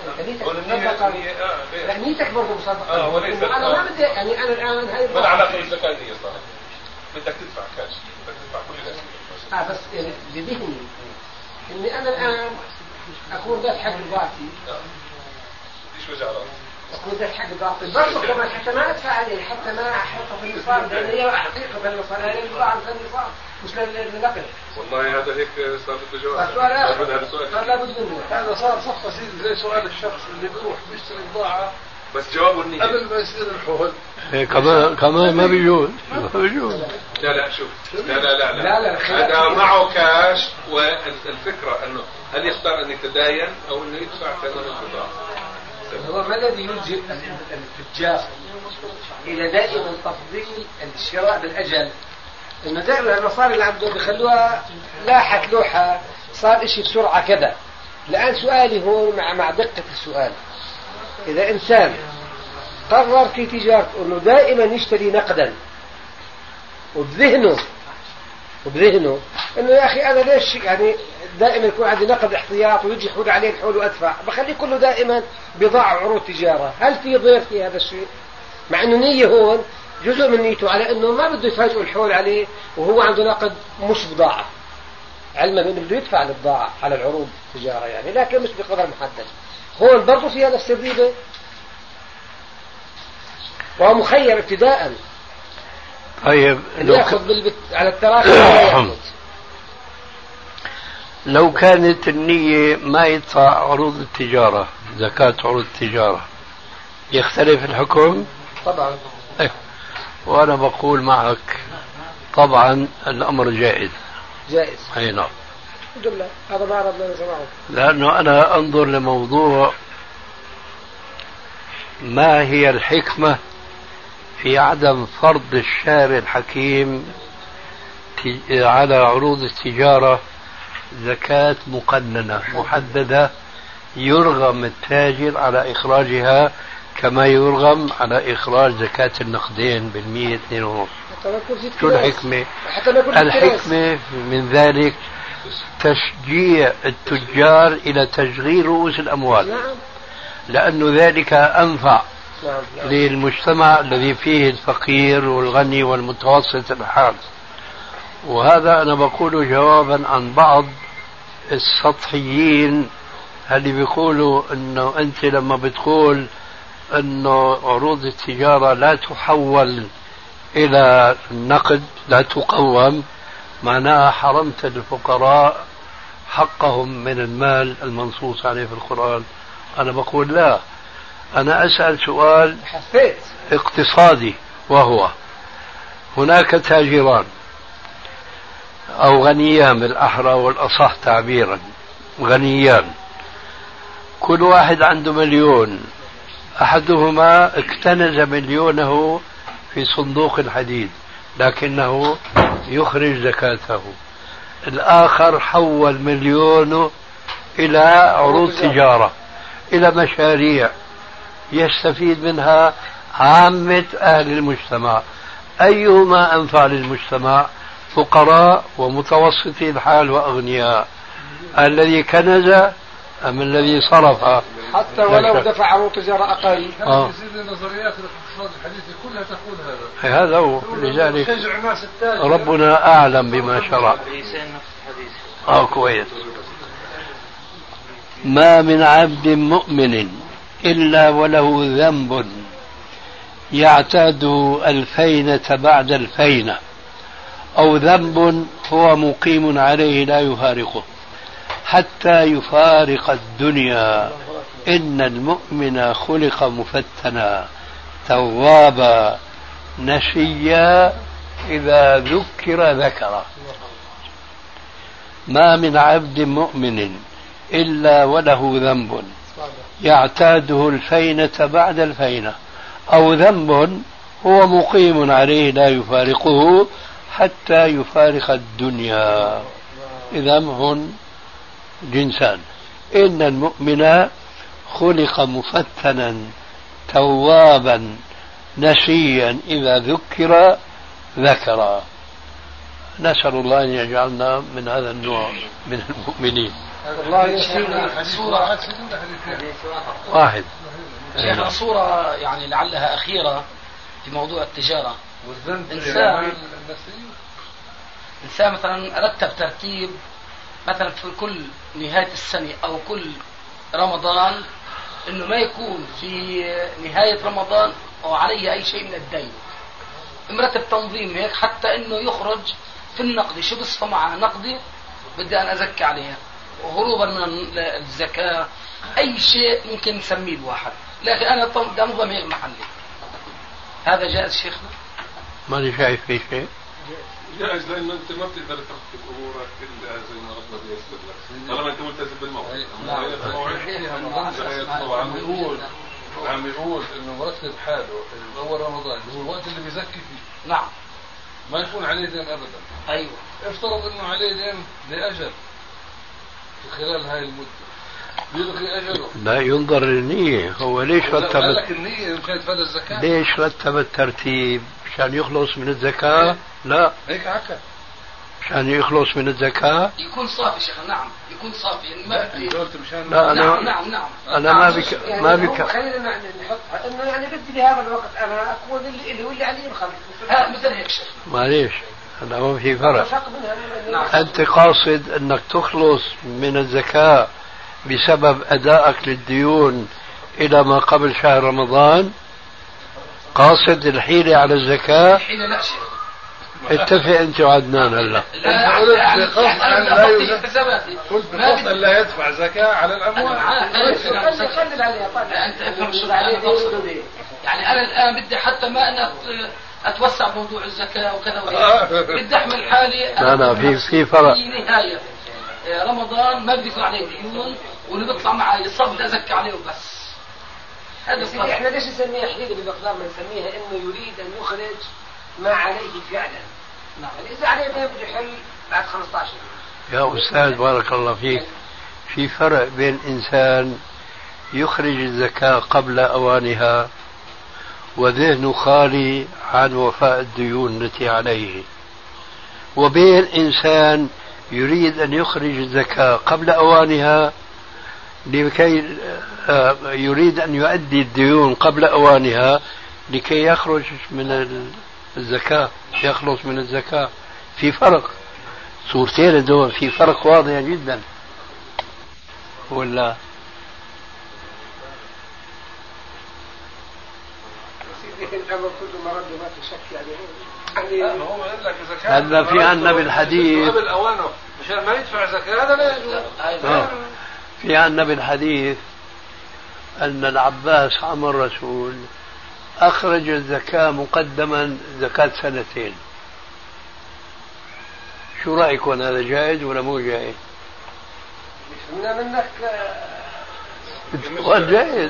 نيتك برضه مصدقه وليس انا ما بدي يعني انا الان هاي ما علاقه بالزكاه النية صح بدك تدفع كاش بدك تدفع كل الاشياء بس يعني بذهني اني انا الان اكون ذات حق الباطي ايش وجع راسك اكون ذات حق الباطي برضه كمان حتى ما ادفع عليه حتى ما احطه في النصاب لان هي حقيقه في النصاب هي البضاعه في النصاب مش للنقل. والله هذا هيك صار بده جواب. السؤال لابد منه. هذا صار صفقه سيدي زي سؤال الشخص اللي بيروح بيشتري بضاعه بس جوابه النية قبل ما يصير الحول. كمان ما بيجوز. لا شوف لا هذا معه كاش والفكرة انه هل يختار ان يتداين او انه يدفع ثمن البضاعة. هو ما الذي يلجئ التجار الى دائما تفضيل الشراء بالاجل انه دائما المصاري اللي عنده بيخلوها لاحة لوحة صار اشي بسرعة كذا. الان سؤالي هون مع دقة السؤال اذا انسان قرر في تجارته انه دائما يشتري نقدا وبذهنه انه يا اخي انا ليش يعني دائما يكون عندي نقد احتياط ويجي يحول عليه الحول وادفع بخليه كله دائما بضاعة عروض تجارة. هل في ضير في هذا الشيء مع انه نية هون جزء من نيته على انه ما بده يفاجئوا الحول عليه وهو عنده نقد مش بضاعة علما بانه بده يدفع للبضاعة على العروض التجارة يعني لكن مش بقدر محدد. هون برضو فيها نفس الريبة وهو مخير ابتداء. طيب ياخذ على التراخي لو كانت النية ما يدفع عروض التجارة زكاة عروض التجارة يختلف الحكم؟ طبعا. وأنا بقول معك طبعا الأمر جائز. أي نعم. الحمد لله هذا ما عرفنا نسمعه. لأنه أنا أنظر لموضوع ما هي الحكمة في عدم فرض الشارع الحكيم على عروض التجارة زكاة مقننة محددة يرغم التاجر على إخراجها كما يرغم على إخراج زكاة النقدين 2.5%. شو الحكمة؟ الحكمة من ذلك تشجيع التجار إلى تشغيل رؤوس الأموال لأن ذلك أنفع للمجتمع الذي فيه الفقير والغني والمتوسط الحال. وهذا أنا بقوله جوابا عن بعض السطحيين اللي بيقولوا أنه أنت لما بتقول أنه عروض التجارة لا تحول إلى النقد لا تقوم معناها حرمت الفقراء حقهم من المال المنصوص عليه في القرآن. أنا بقول لا أنا أسأل سؤال اقتصادي وهو هناك تاجران أو غنيان بالأحرى والأصح تعبيرا غنيان كل واحد عنده 1,000,000 أحدهما اكتنز 1,000,000 في صندوق الحديد لكنه يخرج زكاته. الآخر حول 1,000,000 إلى عروض تجارة إلى مشاريع يستفيد منها عامة أهل المجتمع. أيهما أنفع للمجتمع؟ فقراء ومتوسطي الحال وأغنياء الذي كنز أم الذي صرف حتى ولو دفع عروض تجارة أقل. نظريات الاقتصاد الحديثة كلها تقول هذا. هذا هو لذلك ربنا أعلم بما شرع. كويس. ما من عبد مؤمن إلا وله ذنب يعتاد الفينة بعد الفينة أو ذنب هو مقيم عليه لا يفارقه حتى يفارق الدنيا. إن المؤمن خلق مفتنا توابا نسيا إذا ذكر ذكر. ما من عبد مؤمن إلا وله ذنب يعتاده الفينة بعد الفينة، أو ذنب هو مقيم عليه لا يفارقه حتى يفارق الدنيا. إذا هم جنسان. إن المؤمن خلق مفتنا توابا نسيا إذا ذكر ذكر. نسأل الله أن يجعلنا من هذا النوع من المؤمنين. الله يسلمك. صورة واحد شيخنا، صورة يعني لعلها أخيرة في موضوع التجارة. إنسان مثلا رتب ترتيب مثلا في كل نهاية السنة أو كل رمضان إنه ما يكون في نهاية رمضان أو عليه أي شيء من الدين، مرتب تنظيم هيك حتى إنه يخرج في النقدي. شو بصفة مع نقدي بدي أنا أزكي عليها، وهروبا من الزكاة، أي شيء ممكن نسميه الواحد، لكن أنا ده نظام هيك محلي. هذا جائز شيخنا؟ ماني شايف في شيء جائز، لأنه أنت ما بتقدر ترتب أمورك إلا زي ما ربنا بيسر لك، طالما أنت ملتزم بالموعد. عم يقول إنه مرتب حاله أول رمضان هو الوقت اللي بيزكي فيه. نعم. ما يكون عليه دين أبدا. أيوة. افترض إنه عليه دين لأجل في خلال هاي المدة يلغي أجله. لا ينظر للنية. هو ليش رتب النية يمكن يتفادى الزكاة؟ ليش رتب الترتيب؟ عشان يخلص من الزكاة؟ لا، هيك عكا عشان يخلص من الزكاة. يكون صافي شيخ. نعم يكون صافي يعني ما لا أنا نعم أنا ما بك خلينا نحط إنه يعني بدي بهذا الوقت أنا أكون اللي واللي عليه الخلق. مثل هيك شيخ. معليش، أنا ما في فرق. أنت قاصد أنك تخلص من الزكاة بسبب أدائك للديون إلى ما قبل شهر رمضان، قاصد الحيلة على الزكاة. الحيلة لا شيخ. اتفق أنت وعدنان هلا. قلت بقصد أن لا يدفع زكاة على الأموال. يعني أنا الآن بدي حتى ما أنا أتوسع بموضوع الزكاة وكذا وكذا، بدي أحمل حالي. لا في فرق. في نهاية رمضان ما بدي يكون عليه ديون، واللي بيطلع معي الصف بدي أزكي عليه وبس. هذا الصف. احنا ليش نسميها حديدة بمقدار ما نسميها إنه يريد أن يخرج ما عليه فعلا. نعم. إذا عليه ما بده يحل بعد 15. يا أستاذ بارك الله فيك، في فرق بين إنسان يخرج الزكاة قبل أوانها وذهنه خالي عن وفاء الديون التي عليه، وبين إنسان يريد أن يخرج الزكاة قبل أوانها لكي يريد أن يؤدي الديون قبل أوانها لكي يخرج من الزكاة، يخلص من الزكاة. في فرق، صورتين دول في فرق واضح جدا. ولا هذا في عنا بالحديث قبل أوانه مشان ما يدفع زكاة هذا لا يجوز. في عنا بالحديث أن العباس عم الرسول أخرج الزكاة مقدما زكاة سنتين. شو رأيكم، هذا جائز ولا مو جائز؟ منك جائز.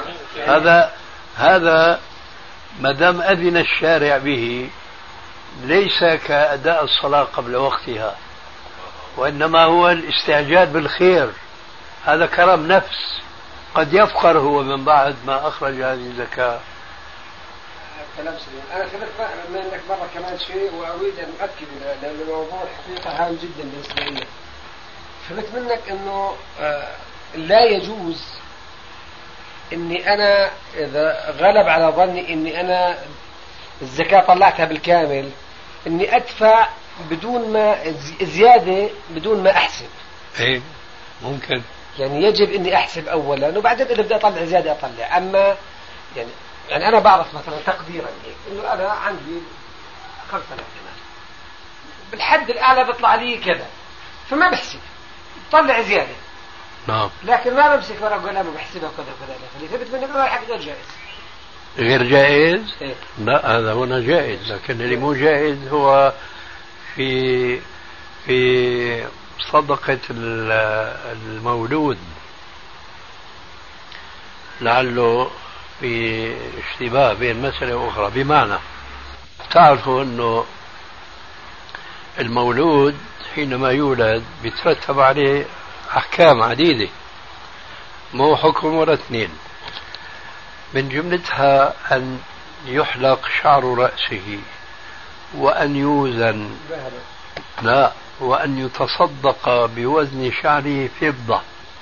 هذا ما دام أذن الشارع به ليس كأداء الصلاة قبل وقتها، وإنما هو الاستعجال بالخير. هذا كرم نفس، قد يفقر هو من بعد ما أخرج هذه الزكاة. كلام سليم. أنا خلت بما أنك مرة كمان شيء وأريد أن أؤكد لأن الموضوع الحقيقة هام جدا بالنسبة لي. فهمت منك أنه لا يجوز إني أنا إذا غلب على ظني إني أنا الزكاة طلعتها بالكامل إني أدفع بدون ما زيادة، بدون ما أحسب. إيه ممكن. يعني يجب إني أحسب أولا وبعدين إذا بدي أطلع زيادة أطلع. أما يعني أنا بعرف مثلا تقديرا هيك إنه أنا عندي 5000 دينار بالحد الأعلى بيطلع لي كذا، فما بحسب، طلع زيادة. نعم. لكن ما بمسك ورقة ولا ما بحسبها وكذا وكذا، فلذلك منك هذا الحق غير جائز. غير جائز؟ إيه؟ لا هذا هنا جائز، لكن اللي مو جائز هو في صدقة المولود لعله في اشتباه بين مسألة وأخرى، بمعنى تعرفوا أنه المولود حينما يولد بيترتب عليه أحكام عديدة، مو حكم ولا اثنين، من جملتها أن يحلق شعر رأسه وأن يوزن، لا، وأن يتصدق بوزن شعره فضة.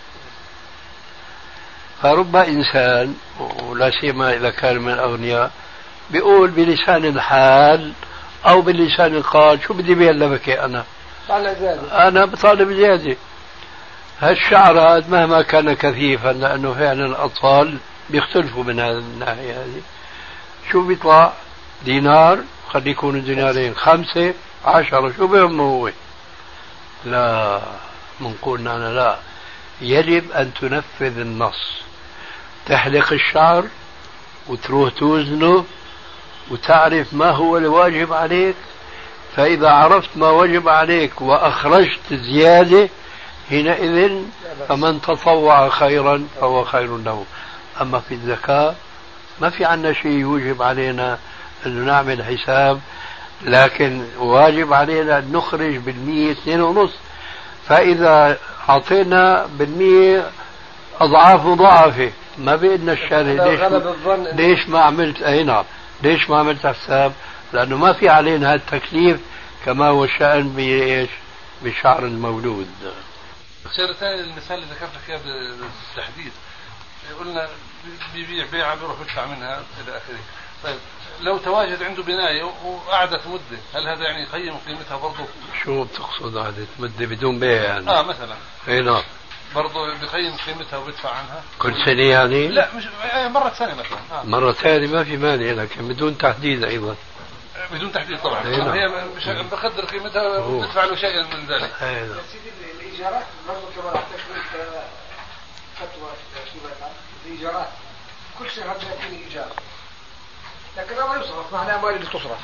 فرب إنسان ولا سيما إذا كان من الأغنياء بيقول بلسان الحال أو باللسان القال شو بدي بيه إلا بكي أنا بطالب زيادة. هالشعر هذا مهما كان كثيفا، لأنه فعلا الأطفال بيختلفوا من هذه الناحية هذه، شو بيطلع؟ دينار، خلي يكونوا دينارين، 5 10، شو بهم هو؟ لا، منقولنا أنا لا، يجب أن تنفذ النص، تحلق الشعر وتروح توزنه وتعرف ما هو الواجب عليك، فإذا عرفت ما وجب عليك وأخرجت زيادة حينئذ فمن تطوع خيرا فهو خير له. أما في الزكاة ما في عنا شيء يوجب علينا أن نعمل حساب، لكن واجب علينا أن نخرج بالمية 2.5، فإذا أعطينا بالمية أضعاف مضاعفة ما بيدنا الشارع. ليش ما عملت نعم، ليش ما عملت حساب؟ لأنه ما في علينا هذا التكليف كما هو الشأن بشعر المولود. الشيء الثاني المثال اللي ذكرت فيها بالتحديد، قلنا بيبيع بيعة بيروح يدفع منها إلى آخره. طيب لو تواجد عنده بناية وقعدت مدة، هل هذا يعني يقيم قيمتها برضه؟ شو بتقصد قعدت مدة بدون بيع يعني؟ مثلا. اي نعم. برضه بيقيم قيمتها وبيدفع عنها كل سنة يعني؟ لا، مش مرة ثانية مثلا. مرة ثانية ما في مانع، لكن بدون تحديد أيضا. بدون تحديد طبعا. هي بقدر قيمتها وبتدفع له شيئا من ذلك. الإيجارات برضه كما راح تكون فتوى الإيجارات كل شهر يأتيني إيجار، لكن ما يصرف مع الأموال اللي تصرف،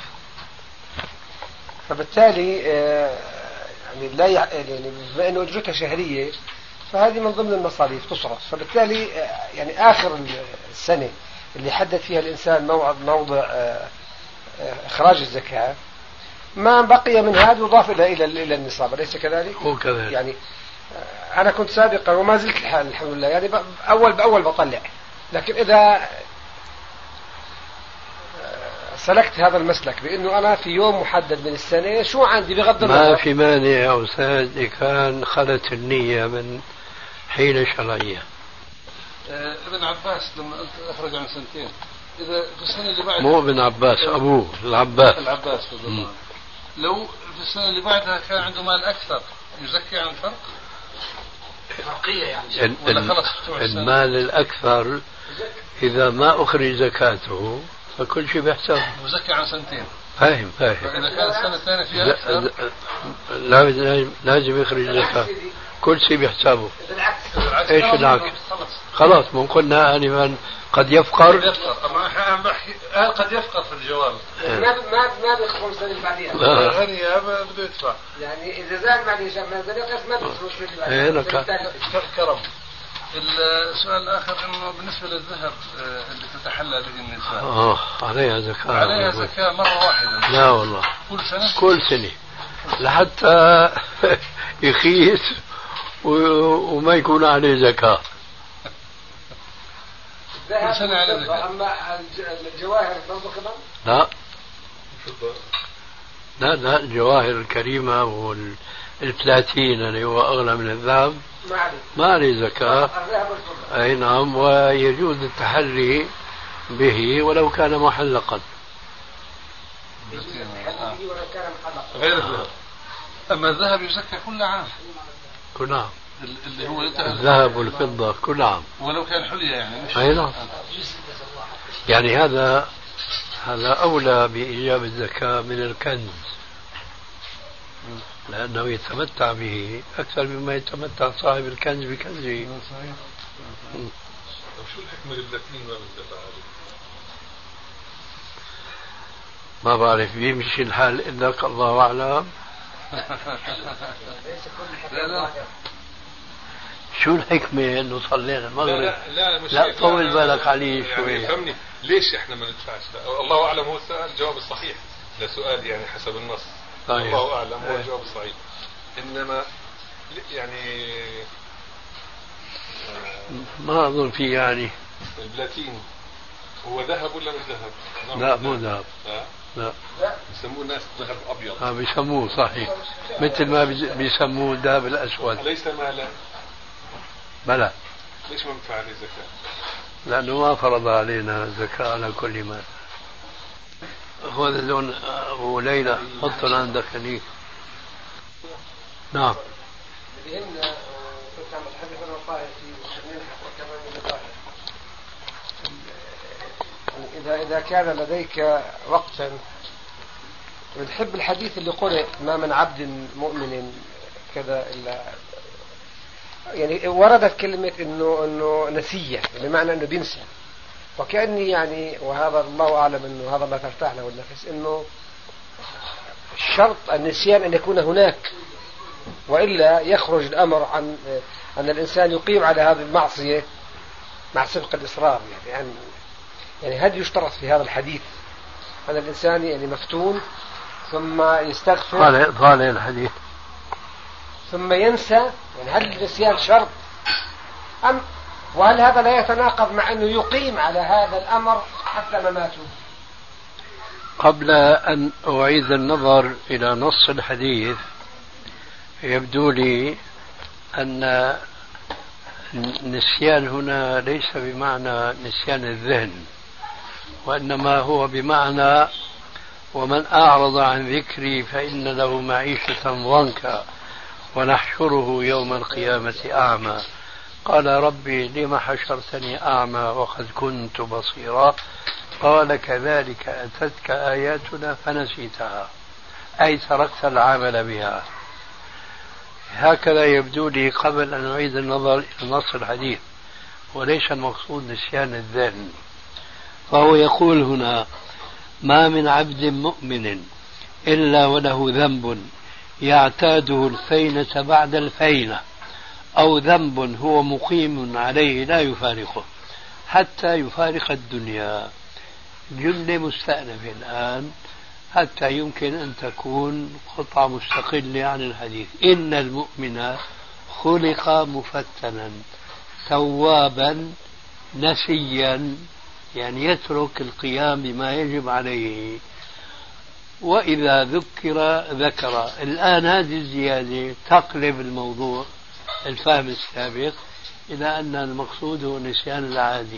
فبالتالي يعني لا يعني بما أنه أجرتها شهرية فهذه من ضمن المصاريف تصرف، فبالتالي يعني آخر السنة اللي حدد فيها الإنسان موضع إخراج الزكاة ما بقي من هذا يضاف إلى النصاب، أليس كذلك؟ هو كذلك. يعني أنا كنت سابقا وما زلت الحال الحمد لله، يعني أول بأول بطلع، لكن إذا سلكت هذا المسلك بأنه أنا في يوم محدد من السنة شو عندي بغض النظر ما في مانع يا أستاذ إذا كان خلت النية من حين شرعية. ابن عباس لما أخرج عن سنتين، إذا في السنة اللي بعدها مو ابن عباس، أبوه العباس لو في السنة اللي بعدها كان عنده مال أكثر يزكي عن الفرق؟ فرقية يعني المال الأكثر إذا ما أخرج زكاته فكل شيء بيحسب، يزكي عن سنتين. فاهم. فإذا كان السنة الثانية فيها أكثر لازم يخرج زكاة، كل شيء بيحسبه. ايش العكس؟ خلاص مو قلنا آنفا قد يفقر. طبعا احنا بحكي قد يفقر في الجواب. ما بيخسر السنة اللي بعديها. غني بده يدفع. يعني إذا زاد بعد ما زاد ما بيخسر السنة اللي بعديها. كرم. السؤال الآخر إنه بالنسبة للذهب اللي تتحلى به النساء. عليها زكاة. عليها زكاة مرة واحدة. لا والله. كل سنة. لحتى يخيس وما يكون عليه زكاة. كل سنة عليه زكاة. أما الجواهر برضه كمان؟ لا الجواهر الكريمة والبلاتين اللي هو أغلى من الذهب ما عليه زكاة. أي نعم، ويجوز التحري به ولو كان محلقا. غير الذهب. أما الذهب يزكى كل عام. كل عام. اللي هو الذهب والفضة كل عام. ولو كان حلية يعني. مش أي نعم. يعني هذا أولى بإيجاب الزكاة من الكنز، لأنه يتمتع به أكثر مما يتمتع صاحب الكنز بكنزه. شو الحكمة البلاتين ما بتدفع عليه؟ ما بعرف، بيمشي الحال إنك الله أعلم. لا شو الحكمة انه صلينا المغرب؟ لا طول بالك عليه شوي. يعني فهمني ليش احنا ما ندفعش؟ الله اعلم هو السؤال الجواب الصحيح لسؤال يعني حسب النص. طيب. الله اعلم هو الجواب الصحيح. انما يعني ما اظن في يعني البلاتين هو ذهب ولا مش ذهب؟ لا مو ذهب. لا يسموه الناس ذهب ابيض. بيسموه صحيح مثل ما بيسموه الذهب الاسود. ليس مالا. بلى. ليش ما ندفع عليه زكاة؟ لانه ما فرض علينا زكاة على كل مال. هو اللون ابو ليلى حطوا عندك هنيك. نعم. إذا كان لديك وقتا بنحب الحديث اللي قرأ ما من عبد مؤمن كذا إلا يعني وردت كلمة إنه نسية بمعنى إنه بينسى وكأني يعني وهذا الله أعلم إنه هذا ما ترتاح له النفس إنه شرط النسيان أن يكون هناك وإلا يخرج الأمر عن أن الإنسان يقيم على هذه المعصية مع سبق الإصرار يعني هل يشترط في هذا الحديث أن الإنسان يعني مفتون ثم يستغفر طالع الحديث ثم ينسى يعني هل النسيان شرط أم وهل هذا لا يتناقض مع أنه يقيم على هذا الأمر حتى مماته؟ قبل أن أعيد النظر إلى نص الحديث يبدو لي أن النسيان هنا ليس بمعنى نسيان الذهن وإنما هو بمعنى ومن أعرض عن ذكري فإن له معيشة ضنكا ونحشره يوم القيامة أعمى قال ربي لم حشرتني أعمى وقد كنت بصيرا قال كذلك أتتك آياتنا فنسيتها أي تركت العمل بها. هكذا يبدو لي قبل أن أعيد النظر إلى نص الحديث وليس المقصود نسيان الذهن. فهو يقول هنا ما من عبد مؤمن إلا وله ذنب يعتاده الفينة بعد الفينة أو ذنب هو مقيم عليه لا يفارقه حتى يفارق الدنيا. جملة مستأنفة الآن حتى يمكن أن تكون قطعة مستقلة عن الحديث. إن المؤمن خلق مفتنا توابا نسيا يعني يترك القيام بما يجب عليه وإذا ذكر. الآن هذه الزيادة تقلب الموضوع الفهم السابق إلى أن المقصود هو النسيان العادي.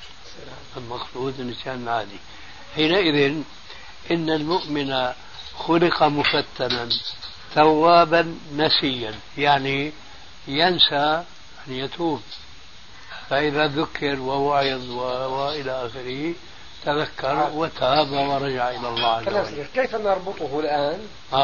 المقصود النسيان العادي. حينئذ إن المؤمن خلق مفتنا توابا نسيا يعني ينسى أن يتوب فإذا ذكر ووعظ وإلى آخره تذكر وتاب ورجع إلى الله عز وجل. كيف نربطه الآن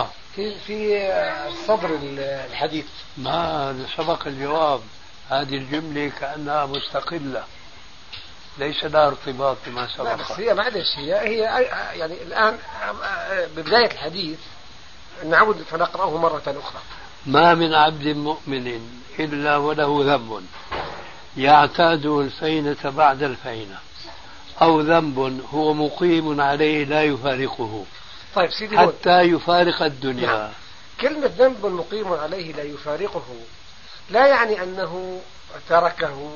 في صدر الحديث؟ ما سبق الجواب. هذه الجملة كأنها مستقلة ليس لها ارتباط بما سبق. بس هي معلش هي يعني الآن ببداية الحديث نعود فنقرأه مرة أخرى. ما من عبد مؤمن إلا وله ذنب يعتاده الفينة بعد الفينة أو ذنب هو مقيم عليه لا يفارقه طيب سيدي حتى يفارق الدنيا. كلمة ذنب مقيم عليه لا يفارقه لا يعني أنه تركه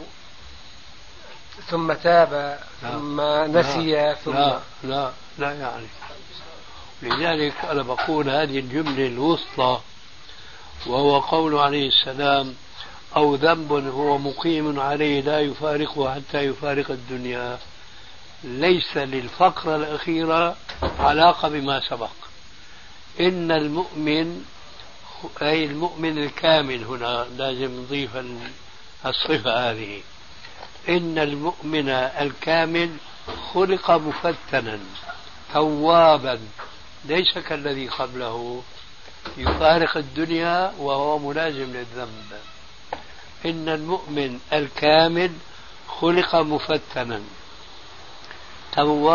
ثم تاب ثم نسي ثم لا يعني. لذلك أنا بقول هذه الجملة الوسطى وهو قول عليه السلام أو ذنب هو مقيم عليه لا يفارقه حتى يفارق الدنيا ليس للفقرة الأخيرة علاقة بما سبق. إن المؤمن أي المؤمن الكامل هنا لازم نضيف الصفة هذه. إن المؤمن الكامل خلق مفتنا توابا ليس كالذي قبله يفارق الدنيا وهو ملازم للذنب. إن المؤمن الكامل خلق مفتنا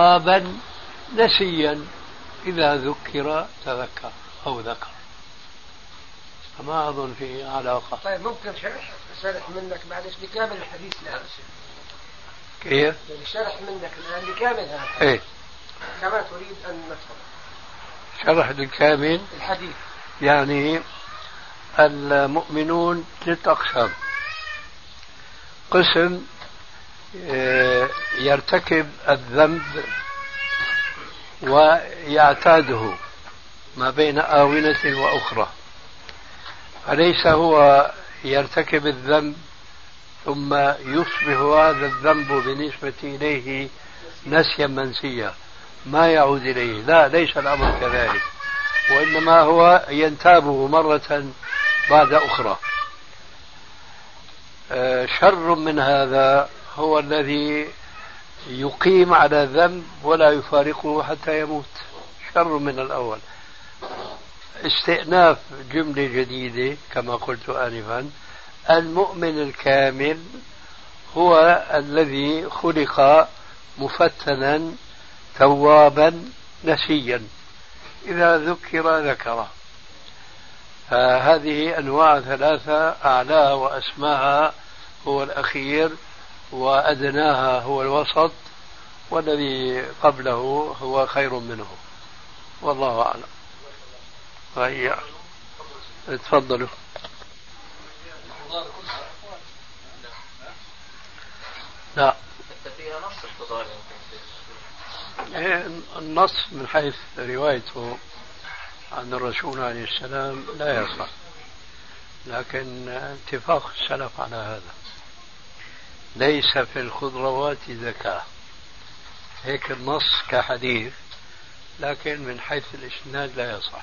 توابا نسيا إذا ذكر تذكر أو ذكر. ما أظن في علاقة. طيب ممكن شرح منك معلش لكامل الحديث الآن. كيف؟ شرح منك الآن لكامل هذا. إيه. كما تريد أن ندخل. شرح للكامل الحديث. يعني المؤمنون 3 أقسام. قسم يرتكب الذنب ويعتاده ما بين آونة وأخرى، فليس هو يرتكب الذنب ثم يصبح هذا الذنب بالنسبة إليه نسيا منسيا ما يعود إليه، لا، ليس الأمر كذلك، وإنما هو ينتابه مرة بعد أخرى. شر من هذا هو الذي يقيم على ذنب ولا يفارقه حتى يموت، شر من الأول. استئناف جملة جديدة كما قلت آنفا، المؤمن الكامل هو الذي خلق مفتنا توابا نسيا، إذا ذكر. فهذه أنواع 3، أعلاها وأسماها هو الأخير، وأدناها هو الوسط، والذي قبله هو خير منه، والله أعلم. هيا تفضلوا. لا، فيها نص الفضائل. النص من حيث روايته عن الرسول عليه السلام لا يصح، لكن اتفاق السلف على هذا. ليس في الخضروات زكاة، هيك النص كحديث، لكن من حيث الإسناد لا يصح.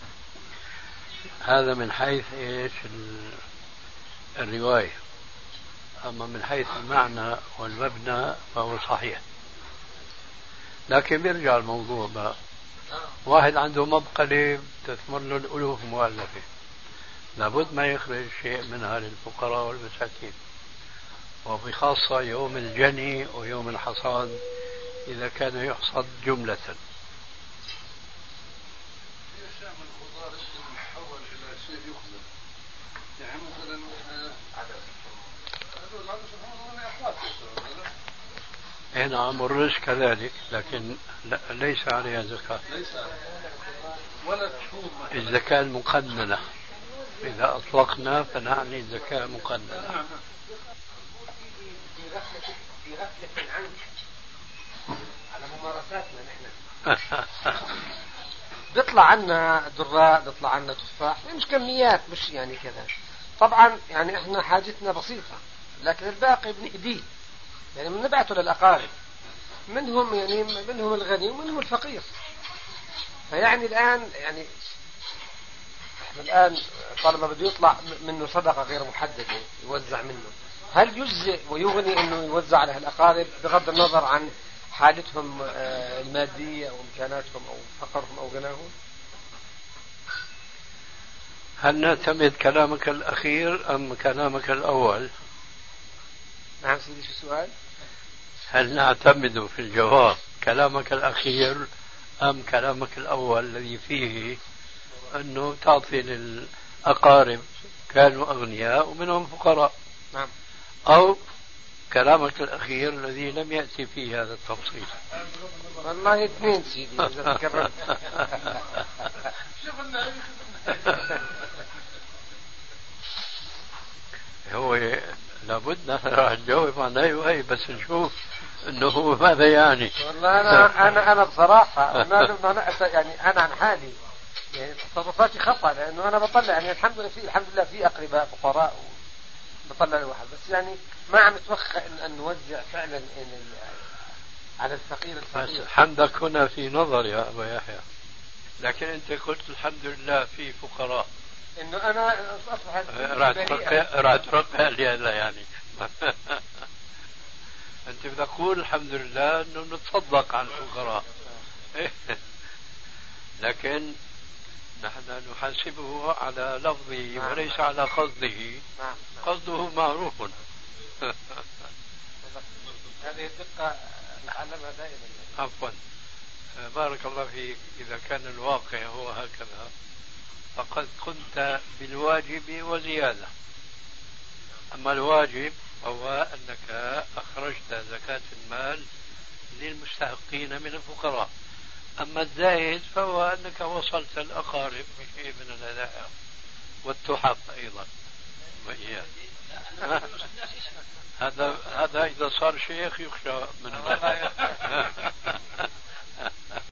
هذا من حيث إيش الرواية، أما من حيث المعنى والمبنى فهو صحيح. لكن بيرجع الموضوع بقى، واحد عنده مبقلة تثمر له الألوف مؤلفة، لابد ما يخرج شيء منها للفقراء والمساكين، وبخاصة يوم الجني ويوم الحصاد إذا كان يحصد جملة. نعم، الرز كذلك، لكن ليس عليها زكاة. الزكاة المقننة، إذا أطلقنا فنعني الزكاة مقننة. في غفلة عنك على ممارساتنا نحن. بيطلع عنا دراء، بيطلع عنا تفاح، مش كميات، مش يعني كذا. طبعا يعني احنا حاجتنا بسيطة، لكن الباقي بنهديه، يعني بنبعته للأقارب، منهم يعني منهم الغني ومنهم الفقير. فيعني الآن يعني احنا الآن طالما بده يطلع منه صدقة غير محددة يوزع منه، هل يجزئ ويغني انه يوزع على الأقارب بغض النظر عن حالتهم المادية أو إمكاناتهم أو فقرهم أو غناهم؟ هل نعتمد كلامك الأخير أم كلامك الأول؟ نعم سيدي، شو السؤال؟ هل نعتمد في الجواب كلامك الأخير أم كلامك الأول الذي فيه أنه تعطي للأقارب كانوا أغنياء ومنهم فقراء؟ نعم. أو كلامك الأخير الذي لم يأتي فيه هذا التفصيل؟ والله اثنين سيدي إذا تكرمت. هو لابد نحن راح نجاوب عن أي بس نشوف انه هو ماذا يعني. والله انا بصراحه يعني انا عن حالي يعني تصرفاتي خطأ، لانه انا بطلع يعني الحمد لله في اقرباء فقراء بطلع الواحد، بس يعني ما عم اتوخى ان نوزع فعلا على الفقير. بس حمدك هنا في نظر يا ابا يحيى، لكن انت قلت الحمد لله في فقراء، انه انا اصبحت راح ترقى لي لا يعني. انت بدك تقول الحمد لله انه نتصدق عن الفقراء، لكن نحن نحاسبه على لفظه وليس على قصده. قصده معروف. هذه الدقة نتعلمها دائما. عفوا، بارك الله فيك. إذا كان الواقع هو هكذا فقد قمت بالواجب وزيادة. أما الواجب هو أنك أخرجت زكاة المال للمستحقين من الفقراء. أما الزائد فهو أنك وصلت الأقارب بشيء من الهدايا والتحف أيضا وإياه. هذا إذا صار شيخ يخشى منه.